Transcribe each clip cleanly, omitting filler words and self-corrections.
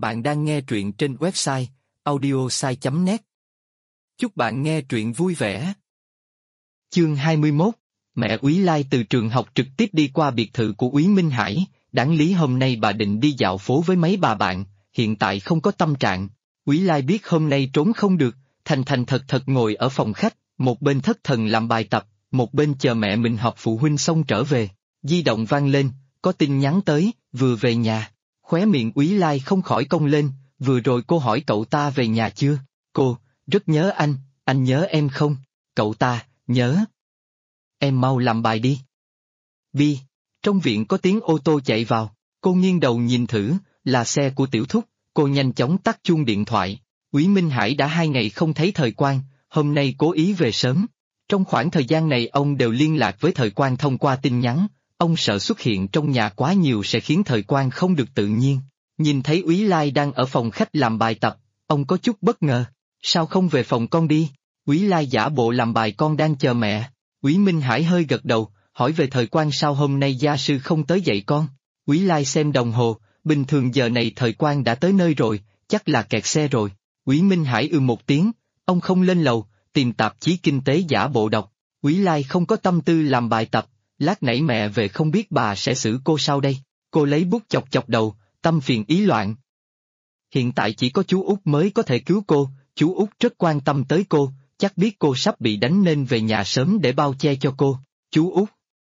Bạn đang nghe truyện trên website audiosai.net. Chúc bạn nghe truyện vui vẻ. Chương 21. Mẹ Úy Lai từ trường học trực tiếp đi qua biệt thự của Úy Minh Hải. Đáng lý hôm nay bà định đi dạo phố với mấy bà bạn, hiện tại không có tâm trạng. Úy Lai biết hôm nay trốn không được, thành thành thật thật ngồi ở phòng khách, một bên thất thần làm bài tập, một bên chờ mẹ mình họp phụ huynh xong trở về. Di động vang lên, có tin nhắn tới, vừa về nhà. Khóe miệng Úy Lai không khỏi cong lên, vừa rồi cô hỏi cậu ta về nhà chưa? Cô, rất nhớ anh nhớ em không? Cậu ta, nhớ. Em mau làm bài đi. Bi, trong viện có tiếng ô tô chạy vào, cô nghiêng đầu nhìn thử, là xe của Tiểu Thúc, cô nhanh chóng tắt chuông điện thoại. Úy Minh Hải đã 2 ngày không thấy Thời Quang, hôm nay cố ý về sớm. Trong khoảng thời gian này ông đều liên lạc với Thời Quang thông qua tin nhắn. Ông sợ xuất hiện trong nhà quá nhiều sẽ khiến Thời Quang không được tự nhiên. Nhìn thấy Úy Lai đang ở phòng khách làm bài tập, ông có chút bất ngờ. Sao không về phòng con đi? Úy Lai giả bộ làm bài con đang chờ mẹ. Úy Minh Hải hơi gật đầu, hỏi về Thời Quang sao hôm nay gia sư không tới dạy con. Úy Lai xem đồng hồ, bình thường giờ này Thời Quang đã tới nơi rồi, chắc là kẹt xe rồi. Úy Minh Hải một tiếng, ông không lên lầu, tìm tạp chí kinh tế giả bộ đọc. Úy Lai không có tâm tư làm bài tập. Lát nãy mẹ về không biết bà sẽ xử cô sao đây. Cô lấy bút chọc chọc đầu, tâm phiền ý loạn. Hiện tại chỉ có chú Út mới có thể cứu cô, chú Út rất quan tâm tới cô, chắc biết cô sắp bị đánh nên về nhà sớm để bao che cho cô. Chú Út.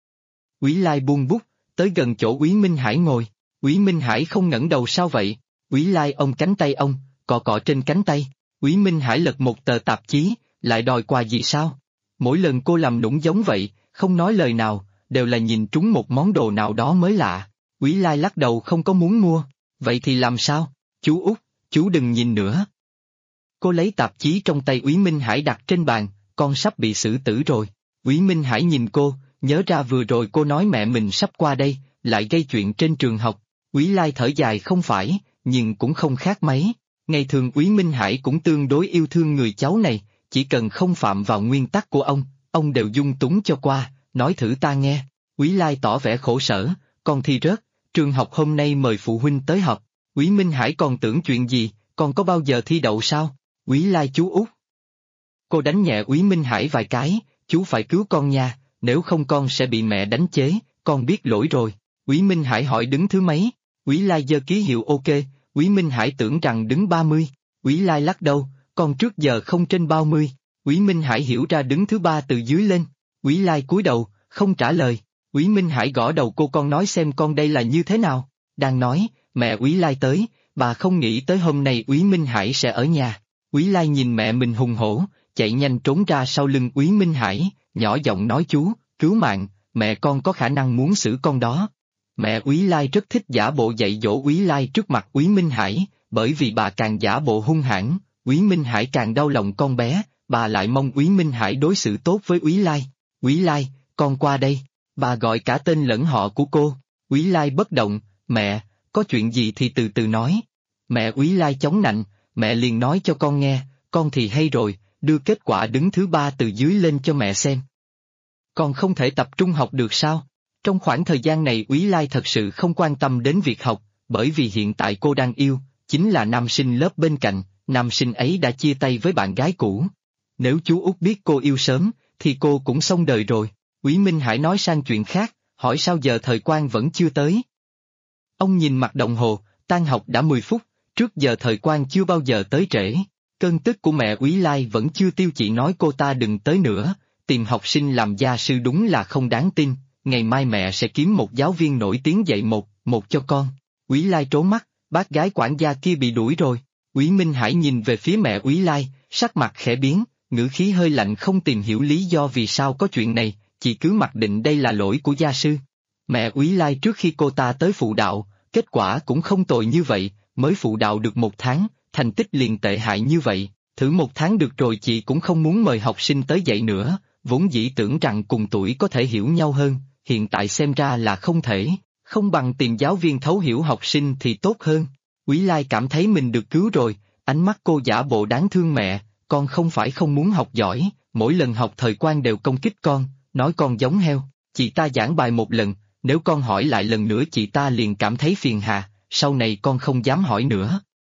Úy Lai buông bút, tới gần chỗ Úy Minh Hải ngồi. Úy Minh Hải không ngẩng đầu sao vậy? Úy Lai ôm cánh tay ông, cọ cọ trên cánh tay. Úy Minh Hải lật một tờ tạp chí, lại đòi quà gì sao? Mỗi lần cô làm nũng giống vậy, không nói lời nào, đều là nhìn trúng một món đồ nào đó mới lạ. Úy Lai lắc đầu không có muốn mua. Vậy thì làm sao? Chú Út, chú đừng nhìn nữa. Cô lấy tạp chí trong tay Úy Minh Hải đặt trên bàn, con sắp bị xử tử rồi. Úy Minh Hải nhìn cô, nhớ ra vừa rồi cô nói mẹ mình sắp qua đây, lại gây chuyện trên trường học. Úy Lai thở dài không phải, nhưng cũng không khác mấy. Ngày thường Úy Minh Hải cũng tương đối yêu thương người cháu này, chỉ cần không phạm vào nguyên tắc của ông đều dung túng cho qua. Nói thử ta nghe. Úy Lai tỏ vẻ khổ sở, con thi rớt, trường học hôm nay mời phụ huynh tới họp. Úy Minh Hải còn tưởng chuyện gì, con có bao giờ thi đậu sao? Úy Lai chú Út. Cô đánh nhẹ Úy Minh Hải vài cái, chú phải cứu con nha, nếu không con sẽ bị mẹ đánh chế, con biết lỗi rồi. Úy Minh Hải hỏi đứng thứ mấy? Úy Lai giơ ký hiệu ok, Úy Minh Hải tưởng rằng đứng 30. Úy Lai lắc đầu, con trước giờ không trên 30. Úy Minh Hải hiểu ra đứng thứ 3 từ dưới lên. Úy Lai cúi đầu, không trả lời. Úy Minh Hải gõ đầu cô, con nói xem con đây là như thế nào. Đang nói, mẹ Úy Lai tới, bà không nghĩ tới hôm nay Úy Minh Hải sẽ ở nhà. Úy Lai nhìn mẹ mình hùng hổ, chạy nhanh trốn ra sau lưng Úy Minh Hải, nhỏ giọng nói chú, cứu mạng, mẹ con có khả năng muốn xử con đó. Mẹ Úy Lai rất thích giả bộ dạy dỗ Úy Lai trước mặt Úy Minh Hải, bởi vì bà càng giả bộ hung hãn, Úy Minh Hải càng đau lòng con bé, bà lại mong Úy Minh Hải đối xử tốt với Úy Lai. Úy Lai, con qua đây. Bà gọi cả tên lẫn họ của cô. Úy Lai bất động, mẹ, có chuyện gì thì từ từ nói. Mẹ Úy Lai chống nạnh, mẹ liền nói cho con nghe, con thì hay rồi, đưa kết quả đứng thứ 3 từ dưới lên cho mẹ xem. Con không thể tập trung học được sao? Trong khoảng thời gian này Úy Lai thật sự không quan tâm đến việc học, bởi vì hiện tại cô đang yêu, chính là nam sinh lớp bên cạnh, nam sinh ấy đã chia tay với bạn gái cũ. Nếu chú Út biết cô yêu sớm, thì cô cũng xong đời rồi. Úy Minh Hải nói sang chuyện khác, hỏi sao giờ Thời Quang vẫn chưa tới. Ông nhìn mặt đồng hồ, tan học đã 10 phút, trước giờ Thời Quang chưa bao giờ tới trễ. Cơn tức của mẹ Úy Lai vẫn chưa tiêu, chỉ nói cô ta đừng tới nữa, tìm học sinh làm gia sư đúng là không đáng tin, ngày mai mẹ sẽ kiếm một giáo viên nổi tiếng dạy một cho con. Úy Lai trố mắt, bác gái quản gia kia bị đuổi rồi. Úy Minh Hải nhìn về phía mẹ Úy Lai, sắc mặt khẽ biến, ngữ khí hơi lạnh không tìm hiểu lý do vì sao có chuyện này, chị cứ mặc định đây là lỗi của gia sư. Mẹ Úy Lai trước khi cô ta tới phụ đạo, kết quả cũng không tồi như vậy, mới phụ đạo được 1 tháng, thành tích liền tệ hại như vậy, thử 1 tháng được rồi chị cũng không muốn mời học sinh tới dạy nữa, vốn dĩ tưởng rằng cùng tuổi có thể hiểu nhau hơn, hiện tại xem ra là không thể, không bằng tìm giáo viên thấu hiểu học sinh thì tốt hơn. Úy Lai cảm thấy mình được cứu rồi, ánh mắt cô giả bộ đáng thương mẹ, con không phải không muốn học giỏi, mỗi lần học Thời Quang đều công kích con, nói con giống heo, chị ta giảng bài 1 lần, nếu con hỏi lại lần nữa chị ta liền cảm thấy phiền hà, sau này con không dám hỏi nữa.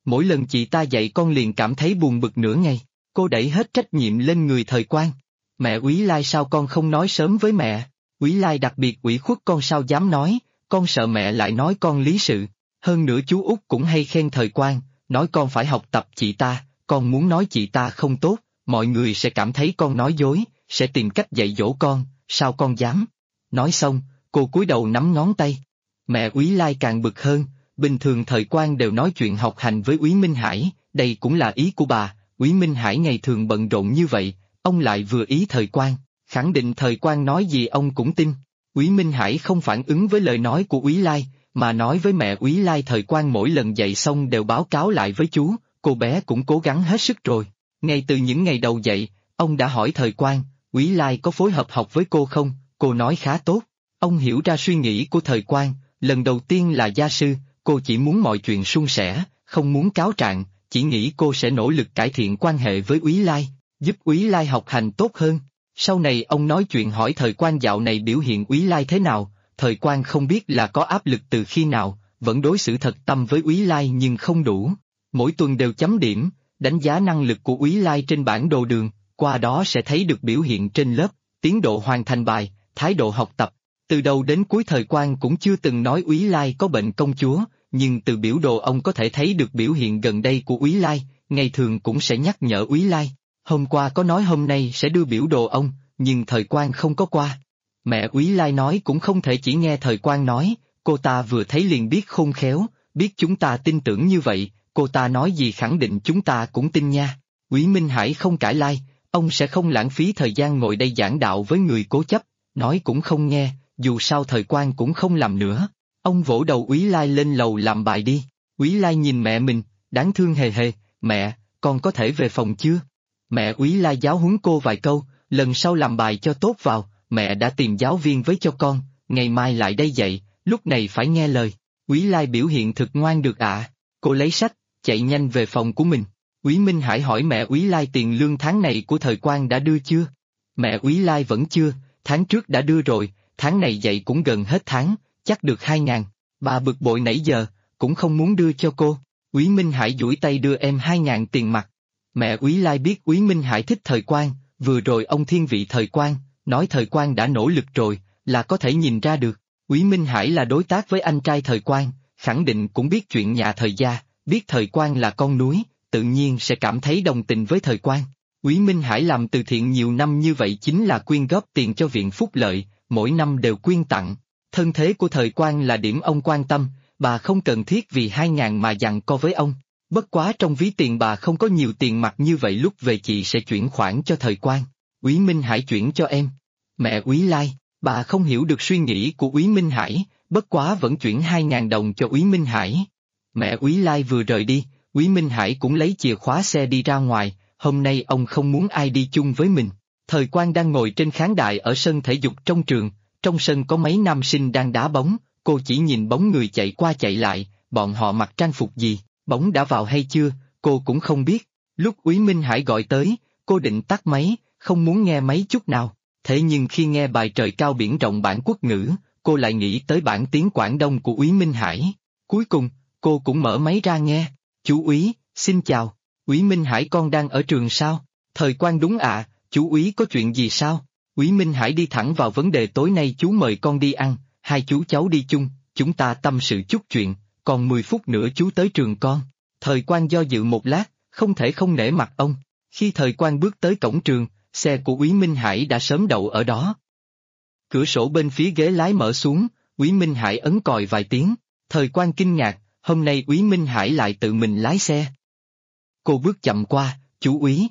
Mỗi lần chị ta dạy con liền cảm thấy buồn bực nửa ngày, cô đẩy hết trách nhiệm lên người Thời Quang. Mẹ Úy Lai sao con không nói sớm với mẹ? Úy Lai đặc biệt ủy khuất con sao dám nói, con sợ mẹ lại nói con lý sự. Hơn nữa chú Út cũng hay khen Thời Quang, nói con phải học tập chị ta, con muốn nói chị ta không tốt, mọi người sẽ cảm thấy con nói dối, sẽ tìm cách dạy dỗ con, sao con dám? Nói xong, cô cúi đầu nắm ngón tay. Mẹ Úy Lai càng bực hơn, bình thường Thời Quang đều nói chuyện học hành với Úy Minh Hải, đây cũng là ý của bà, Úy Minh Hải ngày thường bận rộn như vậy, ông lại vừa ý Thời Quang, khẳng định Thời Quang nói gì ông cũng tin. Úy Minh Hải không phản ứng với lời nói của Úy Lai, mà nói với mẹ Úy Lai Thời Quang mỗi lần dạy xong đều báo cáo lại với chú, cô bé cũng cố gắng hết sức rồi. Ngay từ những ngày đầu dạy, ông đã hỏi Thời Quang, Úy Lai có phối hợp học với cô không, cô nói khá tốt. Ông hiểu ra suy nghĩ của Thời Quang, lần đầu tiên là gia sư, cô chỉ muốn mọi chuyện suôn sẻ, không muốn cáo trạng, chỉ nghĩ cô sẽ nỗ lực cải thiện quan hệ với Úy Lai, giúp Úy Lai học hành tốt hơn. Sau này ông nói chuyện hỏi Thời Quang dạo này biểu hiện Úy Lai thế nào, Thời Quang không biết là có áp lực từ khi nào, vẫn đối xử thật tâm với Úy Lai nhưng không đủ. Mỗi tuần đều chấm điểm, đánh giá năng lực của Úy Lai trên bản đồ đường, qua đó sẽ thấy được biểu hiện trên lớp, tiến độ hoàn thành bài, thái độ học tập. Từ đầu đến cuối Thời Quang cũng chưa từng nói Úy Lai có bệnh công chúa, nhưng từ biểu đồ ông có thể thấy được biểu hiện gần đây của Úy Lai, ngày thường cũng sẽ nhắc nhở Úy Lai. Hôm qua có nói hôm nay sẽ đưa biểu đồ ông, nhưng Thời Quang không có qua. Mẹ Úy Lai nói cũng không thể chỉ nghe Thời Quang nói, cô ta vừa thấy liền biết khôn khéo, biết chúng ta tin tưởng như vậy, cô ta nói gì khẳng định chúng ta cũng tin nha. Úy Minh Hải không cãi lai, ông sẽ không lãng phí thời gian ngồi đây giảng đạo với người cố chấp, nói cũng không nghe, dù sao Thời Quang cũng không làm nữa. Ông vỗ đầu Úy Lai lên lầu làm bài đi. Úy Lai nhìn mẹ mình, đáng thương hề hề, mẹ, con có thể về phòng chưa? Mẹ Úy Lai giáo huấn cô vài câu, lần sau làm bài cho tốt vào, mẹ đã tìm giáo viên với cho con, ngày mai lại đây dạy, lúc này phải nghe lời. Úy Lai biểu hiện thực ngoan được ạ. Cô lấy sách, chạy nhanh về phòng của mình. Úy Minh Hải hỏi mẹ Úy Lai tiền lương tháng này của Thời Quang đã đưa chưa? Mẹ Úy Lai vẫn chưa, tháng trước đã đưa rồi, tháng này dạy cũng gần hết tháng, chắc được 2.000. Bà bực bội nãy giờ, cũng không muốn đưa cho cô. Úy Minh Hải duỗi tay đưa em 2.000 tiền mặt. Mẹ Úy Lai biết Úy Minh Hải thích Thời Quang, vừa rồi ông thiên vị Thời Quang, nói Thời Quang đã nỗ lực rồi, là có thể nhìn ra được. Úy Minh Hải là đối tác với anh trai Thời Quang, khẳng định cũng biết chuyện nhà Thời gia, biết Thời Quang là con núi, tự nhiên sẽ cảm thấy đồng tình với Thời Quang. Úy Minh Hải làm từ thiện nhiều năm như vậy chính là quyên góp tiền cho viện phúc lợi, mỗi năm đều quyên tặng. Thân thế của Thời Quang là điểm ông quan tâm, bà không cần thiết vì 2.000 mà giằng co với ông. Bất quá trong ví tiền bà không có nhiều tiền mặt như vậy, lúc về chị sẽ chuyển khoản cho Thời Quang. Úy Minh Hải chuyển cho em. Mẹ Úy Lai, bà không hiểu được suy nghĩ của Úy Minh Hải, bất quá vẫn chuyển 2.000 đồng cho Úy Minh Hải. Mẹ Úy Lai vừa rời đi, Úy Minh Hải cũng lấy chìa khóa xe đi ra ngoài, hôm nay ông không muốn ai đi chung với mình. Thời Quang đang ngồi trên khán đài ở sân thể dục trong trường, trong sân có mấy nam sinh đang đá bóng, cô chỉ nhìn bóng người chạy qua chạy lại, bọn họ mặc trang phục gì, bóng đã vào hay chưa, cô cũng không biết. Lúc Úy Minh Hải gọi tới, cô định tắt máy, không muốn nghe mấy chút nào, thế nhưng khi nghe bài Trời cao biển rộng bản quốc ngữ, cô lại nghĩ tới bản tiếng Quảng Đông của Úy Minh Hải. Cuối cùng, cô cũng mở máy ra nghe. Chú Úy, xin chào. Úy Minh Hải con đang ở trường sao? Thời Quang đúng ạ, chú Úy có chuyện gì sao? Úy Minh Hải đi thẳng vào vấn đề, tối nay chú mời con đi ăn, hai chú cháu đi chung, chúng ta tâm sự chút chuyện, còn 10 phút nữa chú tới trường con. Thời Quang do dự một lát, không thể không nể mặt ông. Khi Thời Quang bước tới cổng trường, xe của Úy Minh Hải đã sớm đậu ở đó. Cửa sổ bên phía ghế lái mở xuống, Úy Minh Hải ấn còi vài tiếng, Thời Quang kinh ngạc, hôm nay Úy Minh Hải lại tự mình lái xe. Cô bước chậm qua, chú Úy.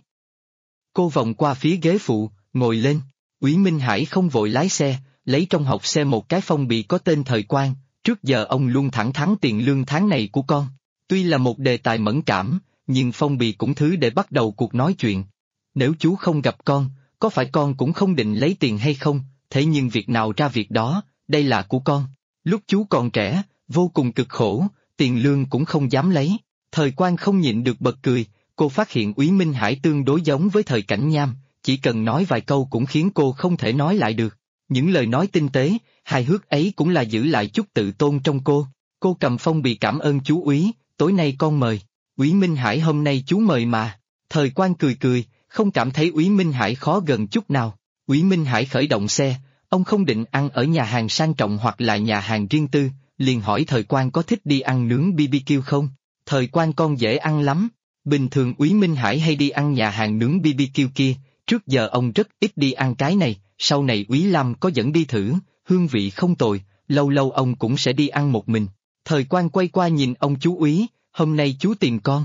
Cô vòng qua phía ghế phụ, ngồi lên. Úy Minh Hải không vội lái xe, lấy trong hộp xe một cái phong bì có tên Thời Quang, trước giờ ông luôn thẳng thắn tiền lương tháng này của con. Tuy là một đề tài mẫn cảm, nhưng phong bì cũng thứ để bắt đầu cuộc nói chuyện. Nếu chú không gặp con, có phải con cũng không định lấy tiền hay không, thế nhưng việc nào ra việc đó, đây là của con. Lúc chú còn trẻ, vô cùng cực khổ, tiền lương cũng không dám lấy. Thời Quang không nhịn được bật cười, cô phát hiện Úy Minh Hải tương đối giống với Thời Cảnh Nham, chỉ cần nói vài câu cũng khiến cô không thể nói lại được. Những lời nói tinh tế, hài hước ấy cũng là giữ lại chút tự tôn trong cô. Cô cầm phong bì cảm ơn chú Úy, tối nay con mời. Úy Minh Hải hôm nay chú mời mà. Thời Quang cười cười, không cảm thấy Úy Minh Hải khó gần chút nào. Úy Minh Hải khởi động xe, ông không định ăn ở nhà hàng sang trọng hoặc là nhà hàng riêng tư, liền hỏi Thời Quang có thích đi ăn nướng BBQ không? Thời Quang con dễ ăn lắm. Bình thường Úy Minh Hải hay đi ăn nhà hàng nướng BBQ kia, trước giờ ông rất ít đi ăn cái này, sau này Úy Lam có dẫn đi thử, hương vị không tồi, lâu lâu ông cũng sẽ đi ăn một mình. Thời Quang quay qua nhìn ông chú Úy, hôm nay chú tìm con.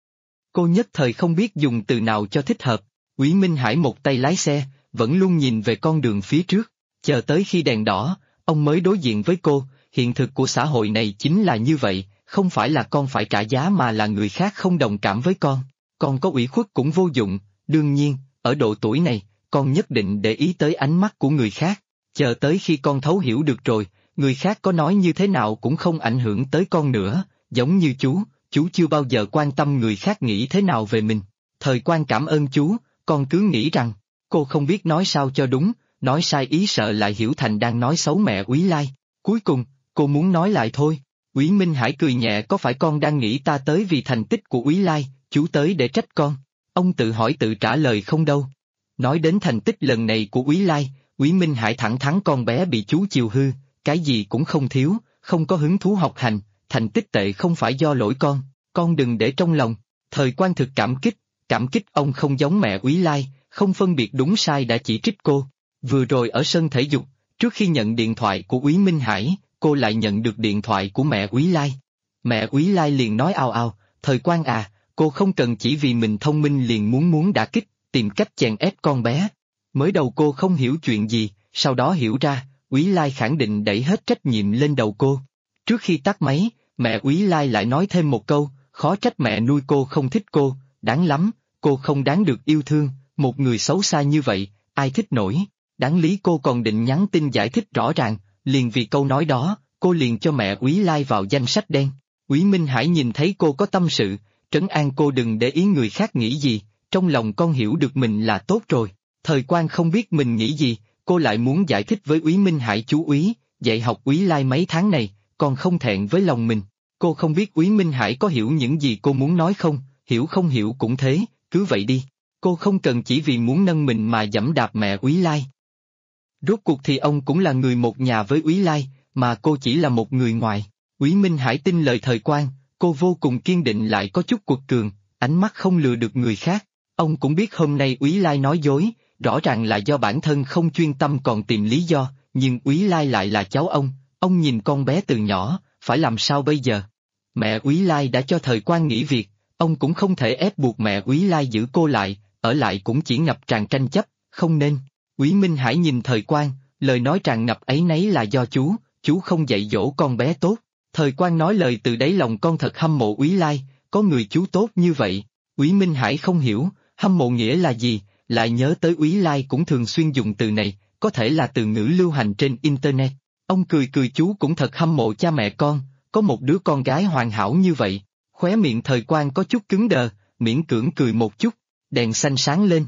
Cô nhất thời không biết dùng từ nào cho thích hợp, Úy Minh Hải một tay lái xe, vẫn luôn nhìn về con đường phía trước, chờ tới khi đèn đỏ, ông mới đối diện với cô, hiện thực của xã hội này chính là như vậy, không phải là con phải trả giá mà là người khác không đồng cảm với con có ủy khuất cũng vô dụng, đương nhiên, ở độ tuổi này, con nhất định để ý tới ánh mắt của người khác, chờ tới khi con thấu hiểu được rồi, người khác có nói như thế nào cũng không ảnh hưởng tới con nữa, giống như chú chưa bao giờ quan tâm người khác nghĩ thế nào về mình. Thời Quang cảm ơn chú, con cứ nghĩ rằng, cô không biết nói sao cho đúng, nói sai ý sợ lại hiểu thành đang nói xấu mẹ Úy Lai. Cuối cùng, cô muốn nói lại thôi. Úy Minh Hải cười nhẹ, có phải con đang nghĩ ta tới vì thành tích của Úy Lai, chú tới để trách con? Ông tự hỏi tự trả lời không đâu. Nói đến thành tích lần này của Úy Lai, Úy Minh Hải thẳng thắn con bé bị chú chiều hư, cái gì cũng không thiếu, không có hứng thú học hành, thành tích tệ không phải do lỗi con đừng để trong lòng. Thời Quang thực cảm kích ông không giống mẹ Úy Lai, không phân biệt đúng sai đã chỉ trích cô. Vừa rồi ở sân thể dục, trước khi nhận điện thoại của Úy Minh Hải, cô lại nhận được điện thoại của mẹ Úy Lai. Mẹ Úy Lai liền nói ào ào, Thời Quang à, cô không cần chỉ vì mình thông minh liền muốn đả kích, tìm cách chèn ép con bé. Mới đầu cô không hiểu chuyện gì, sau đó hiểu ra, Úy Lai khẳng định đẩy hết trách nhiệm lên đầu cô. Trước khi tắt máy, mẹ Úy Lai lại nói thêm một câu, khó trách mẹ nuôi cô không thích cô, đáng lắm, cô không đáng được yêu thương, một người xấu xa như vậy, ai thích nổi. Đáng lý cô còn định nhắn tin giải thích rõ ràng, liền vì câu nói đó, cô liền cho mẹ Úy Lai vào danh sách đen. Úy Minh Hải nhìn thấy cô có tâm sự, trấn an cô đừng để ý người khác nghĩ gì, trong lòng con hiểu được mình là tốt rồi. Thời Quang không biết mình nghĩ gì, cô lại muốn giải thích với Úy Minh Hải chú Úy, dạy học Úy Lai mấy tháng này, còn không thẹn với lòng mình. Cô không biết Úy Minh Hải có hiểu những gì cô muốn nói không, hiểu không hiểu cũng thế, cứ vậy đi. Cô không cần chỉ vì muốn nâng mình mà giẫm đạp mẹ Úy Lai. Rốt cuộc thì ông cũng là người một nhà với Úy Lai, mà cô chỉ là một người ngoài. Úy Minh Hải tin lời Thời Quang, cô vô cùng kiên định lại có chút quật cường, ánh mắt không lừa được người khác. Ông cũng biết hôm nay Úy Lai nói dối, rõ ràng là do bản thân không chuyên tâm còn tìm lý do, nhưng Úy Lai lại là cháu ông nhìn con bé từ nhỏ, phải làm sao bây giờ? Mẹ Úy Lai đã cho Thời Quang nghỉ việc, ông cũng không thể ép buộc mẹ Úy Lai giữ cô lại, ở lại cũng chỉ ngập tràn tranh chấp, không nên. Úy Minh Hải nhìn Thời Quang, lời nói tràn ngập áy náy là do chú không dạy dỗ con bé tốt. Thời Quang nói lời từ đáy lòng con thật hâm mộ Úy Lai, có người chú tốt như vậy. Úy Minh Hải không hiểu, hâm mộ nghĩa là gì, lại nhớ tới Úy Lai cũng thường xuyên dùng từ này, có thể là từ ngữ lưu hành trên Internet. Ông cười cười chú cũng thật hâm mộ cha mẹ con, có một đứa con gái hoàn hảo như vậy. Khóe miệng Thời Quang có chút cứng đờ, miễn cưỡng cười một chút, đèn xanh sáng lên.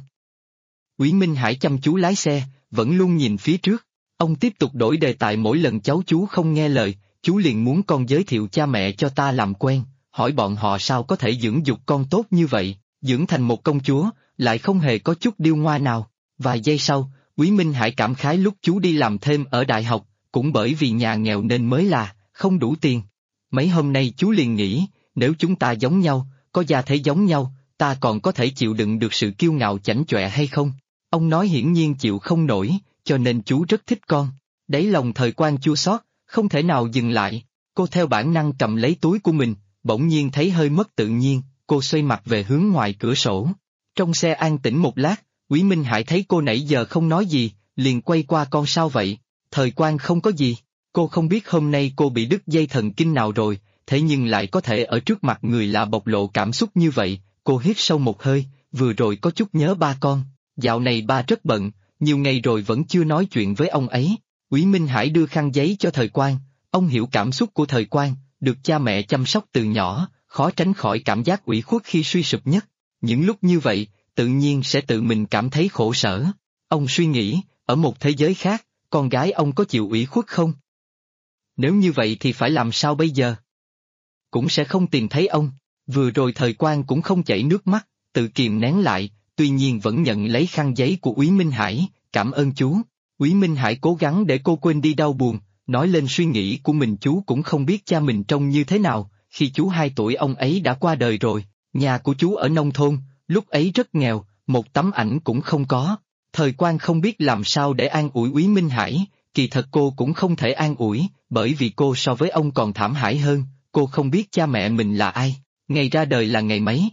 Úy Minh Hải chăm chú lái xe, vẫn luôn nhìn phía trước. Ông tiếp tục đổi đề tài mỗi lần cháu chú không nghe lời, chú liền muốn con giới thiệu cha mẹ cho ta làm quen, hỏi bọn họ sao có thể dưỡng dục con tốt như vậy, dưỡng thành một công chúa, lại không hề có chút điêu ngoa nào. Vài giây sau, Úy Minh Hải cảm khái lúc chú đi làm thêm ở đại học, cũng bởi vì nhà nghèo nên mới là, không đủ tiền. Mấy hôm nay chú liền nghĩ, nếu chúng ta giống nhau, có gia thế giống nhau, ta còn có thể chịu đựng được sự kiêu ngạo chảnh chọe hay không? Ông nói hiển nhiên chịu không nổi, cho nên chú rất thích con. Đáy lòng Thời Quang chua xót, không thể nào dừng lại. Cô theo bản năng cầm lấy túi của mình, bỗng nhiên thấy hơi mất tự nhiên, cô xoay mặt về hướng ngoài cửa sổ. Trong xe an tĩnh một lát, Úy Minh Hải thấy cô nãy giờ không nói gì, liền quay qua con sao vậy? Thời Quang không có gì. Cô không biết hôm nay cô bị đứt dây thần kinh nào rồi, thế nhưng lại có thể ở trước mặt người lạ bộc lộ cảm xúc như vậy. Cô hít sâu một hơi, vừa rồi có chút nhớ ba con. Dạo này ba rất bận, nhiều ngày rồi vẫn chưa nói chuyện với ông ấy. Úy Minh Hải đưa khăn giấy cho Thời Quang, ông hiểu cảm xúc của Thời Quang, được cha mẹ chăm sóc từ nhỏ, khó tránh khỏi cảm giác ủy khuất khi suy sụp nhất. Những lúc như vậy, tự nhiên sẽ tự mình cảm thấy khổ sở. Ông suy nghĩ, ở một thế giới khác, con gái ông có chịu ủy khuất không? Nếu như vậy thì phải làm sao bây giờ? Cũng sẽ không tìm thấy ông. Vừa rồi Thời Quang cũng không chảy nước mắt, tự kìm nén lại, tuy nhiên vẫn nhận lấy khăn giấy của Úy Minh Hải, cảm ơn chú. Úy Minh Hải cố gắng để cô quên đi đau buồn, nói lên suy nghĩ của mình chú cũng không biết cha mình trông như thế nào, khi chú 2 tuổi ông ấy đã qua đời rồi, nhà của chú ở nông thôn, lúc ấy rất nghèo, một tấm ảnh cũng không có. Thời Quang không biết làm sao để an ủi Úy Minh Hải, kỳ thật cô cũng không thể an ủi, bởi vì cô so với ông còn thảm hại hơn, cô không biết cha mẹ mình là ai, ngày ra đời là ngày mấy.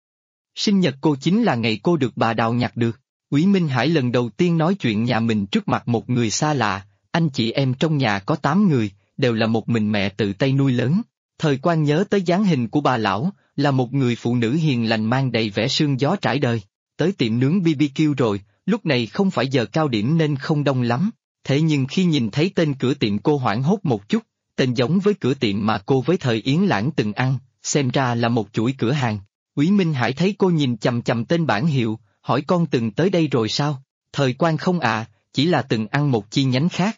Sinh nhật cô chính là ngày cô được bà Đào nhặt được. Úy Minh Hải lần đầu tiên nói chuyện nhà mình trước mặt một người xa lạ, anh chị em trong nhà có 8 người, đều là một mình mẹ tự tay nuôi lớn. Thời Quang nhớ tới dáng hình của bà lão, là một người phụ nữ hiền lành mang đầy vẻ sương gió trải đời. Tới tiệm nướng BBQ rồi, lúc này không phải giờ cao điểm nên không đông lắm, thế nhưng khi nhìn thấy tên cửa tiệm cô hoảng hốt một chút, tên giống với cửa tiệm mà cô với Thời Yến Lãng từng ăn, xem ra là một chuỗi cửa hàng. Úy Minh Hải thấy cô nhìn chằm chằm tên bảng hiệu, hỏi con từng tới đây rồi sao? Thời Quang không ạ, chỉ là từng ăn một chi nhánh khác.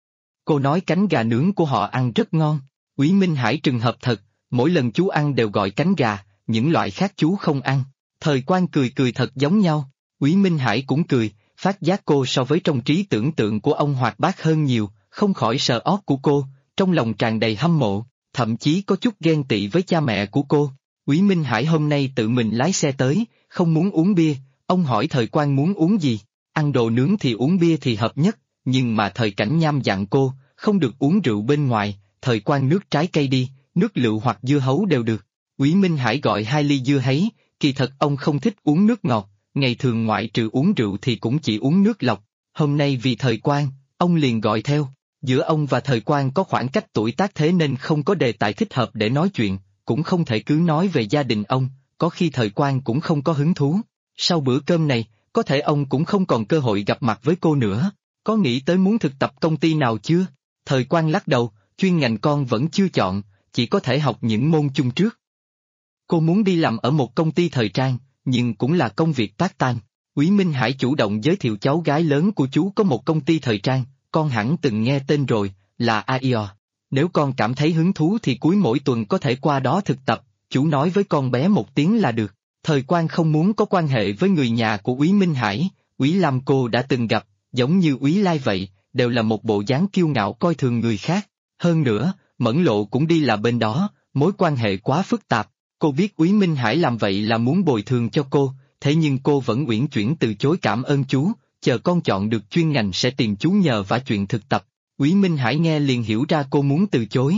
Cô nói cánh gà nướng của họ ăn rất ngon. Úy Minh Hải trừng hợp thật, mỗi lần chú ăn đều gọi cánh gà, những loại khác chú không ăn. Thời Quang cười cười thật giống nhau, Úy Minh Hải cũng cười, phát giác cô so với trong trí tưởng tượng của ông hoạt bát hơn nhiều, không khỏi sờ ót của cô, trong lòng tràn đầy hâm mộ, thậm chí có chút ghen tị với cha mẹ của cô. Úy Minh Hải hôm nay tự mình lái xe tới, không muốn uống bia, ông hỏi Thời Quang muốn uống gì, ăn đồ nướng thì uống bia thì hợp nhất, nhưng mà Thời Cảnh Nham dặn cô, không được uống rượu bên ngoài, Thời Quang nước trái cây đi, nước lựu hoặc dưa hấu đều được. Úy Minh Hải gọi 2 ly dưa hấy, kỳ thật ông không thích uống nước ngọt, ngày thường ngoại trừ uống rượu thì cũng chỉ uống nước lọc, hôm nay vì Thời Quang, ông liền gọi theo. Giữa ông và Thời Quang có khoảng cách tuổi tác thế nên không có đề tài thích hợp để nói chuyện, cũng không thể cứ nói về gia đình ông, có khi Thời Quang cũng không có hứng thú. Sau bữa cơm này, có thể ông cũng không còn cơ hội gặp mặt với cô nữa. Có nghĩ tới muốn thực tập công ty nào chưa? Thời Quang lắc đầu, chuyên ngành con vẫn chưa chọn, chỉ có thể học những môn chung trước. Cô muốn đi làm ở một công ty thời trang, nhưng cũng là công việc part-time. Úy Minh Hải chủ động giới thiệu cháu gái lớn của chú có một công ty thời trang, con hẳn từng nghe tên rồi, là AIO. Nếu con cảm thấy hứng thú thì cuối mỗi tuần có thể qua đó thực tập, chú nói với con bé một tiếng là được. Thời Quang không muốn có quan hệ với người nhà của Úy Minh Hải, Úy Lam cô đã từng gặp, giống như Úy Lai vậy, đều là một bộ dáng kiêu ngạo coi thường người khác. Hơn nữa, Mẫn Lộ cũng đi là bên đó, mối quan hệ quá phức tạp. Cô biết Úy Minh Hải làm vậy là muốn bồi thường cho cô, thế nhưng cô vẫn uyển chuyển từ chối cảm ơn chú, chờ con chọn được chuyên ngành sẽ tìm chú nhờ vả chuyện thực tập. Úy Minh Hải nghe liền hiểu ra cô muốn từ chối.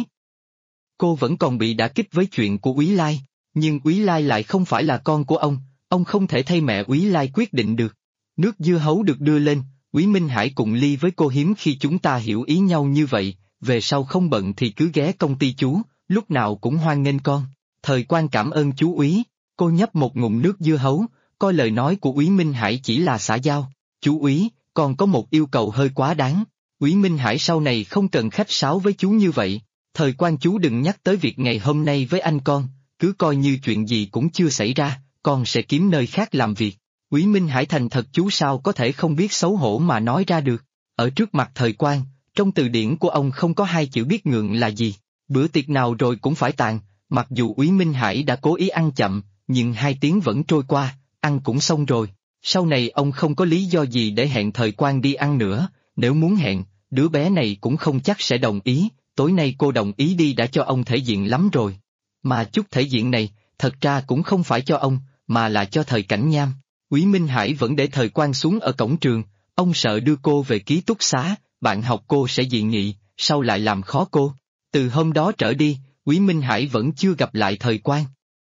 Cô vẫn còn bị đả kích với chuyện của Úy Lai, nhưng Úy Lai lại không phải là con của ông không thể thay mẹ Úy Lai quyết định được. Nước dưa hấu được đưa lên, Úy Minh Hải cùng ly với cô hiếm khi chúng ta hiểu ý nhau như vậy, về sau không bận thì cứ ghé công ty chú, lúc nào cũng hoan nghênh con. Thời Quang cảm ơn chú Úy, cô nhấp một ngụm nước dưa hấu, coi lời nói của Úy Minh Hải chỉ là xã giao. Chú Úy, con có một yêu cầu hơi quá đáng. Úy Minh Hải sau này không cần khách sáo với chú như vậy. Thời Quang chú đừng nhắc tới việc ngày hôm nay với anh con, cứ coi như chuyện gì cũng chưa xảy ra, con sẽ kiếm nơi khác làm việc. Úy Minh Hải thành thật chú sao có thể không biết xấu hổ mà nói ra được. Ở trước mặt Thời Quang, trong từ điển của ông không có 2 chữ biết ngượng là gì. Bữa tiệc nào rồi cũng phải tàn, mặc dù Úy Minh Hải đã cố ý ăn chậm, nhưng 2 tiếng vẫn trôi qua, ăn cũng xong rồi. Sau này ông không có lý do gì để hẹn Thời Quang đi ăn nữa, nếu muốn hẹn, đứa bé này cũng không chắc sẽ đồng ý, tối nay cô đồng ý đi đã cho ông thể diện lắm rồi. Mà chút thể diện này, thật ra cũng không phải cho ông, mà là cho Thời Cảnh Nham. Úy Minh Hải vẫn để Thời Quang xuống ở cổng trường, ông sợ đưa cô về ký túc xá, bạn học cô sẽ dị nghị, sau lại làm khó cô. Từ hôm đó trở đi, Úy Minh Hải vẫn chưa gặp lại Thời Quang.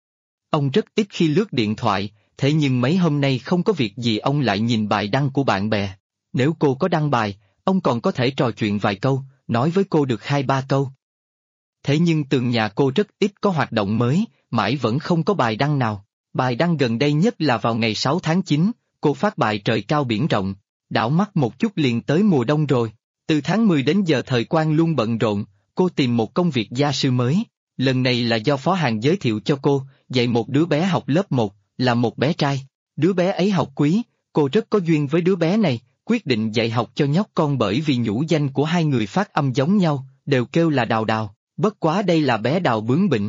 Ông rất ít khi lướt điện thoại, thế nhưng mấy hôm nay không có việc gì ông lại nhìn bài đăng của bạn bè. Nếu cô có đăng bài, ông còn có thể trò chuyện vài câu, nói với cô được 2-3 câu. Thế nhưng tường nhà cô rất ít có hoạt động mới, mãi vẫn không có bài đăng nào. Bài đăng gần đây nhất là vào ngày 6 tháng 9, cô phát bài trời cao biển rộng, đảo mắt một chút liền tới mùa đông rồi. Từ tháng 10 đến giờ Thời Quang luôn bận rộn, cô tìm một công việc gia sư mới. Lần này là do phó hàng giới thiệu cho cô, dạy một đứa bé học lớp 1, là một bé trai. Đứa bé ấy học quý, cô rất có duyên với đứa bé này, quyết định dạy học cho nhóc con bởi vì nhũ danh của 2 người phát âm giống nhau, đều kêu là Đào Đào, bất quá đây là bé Đào bướng bỉnh.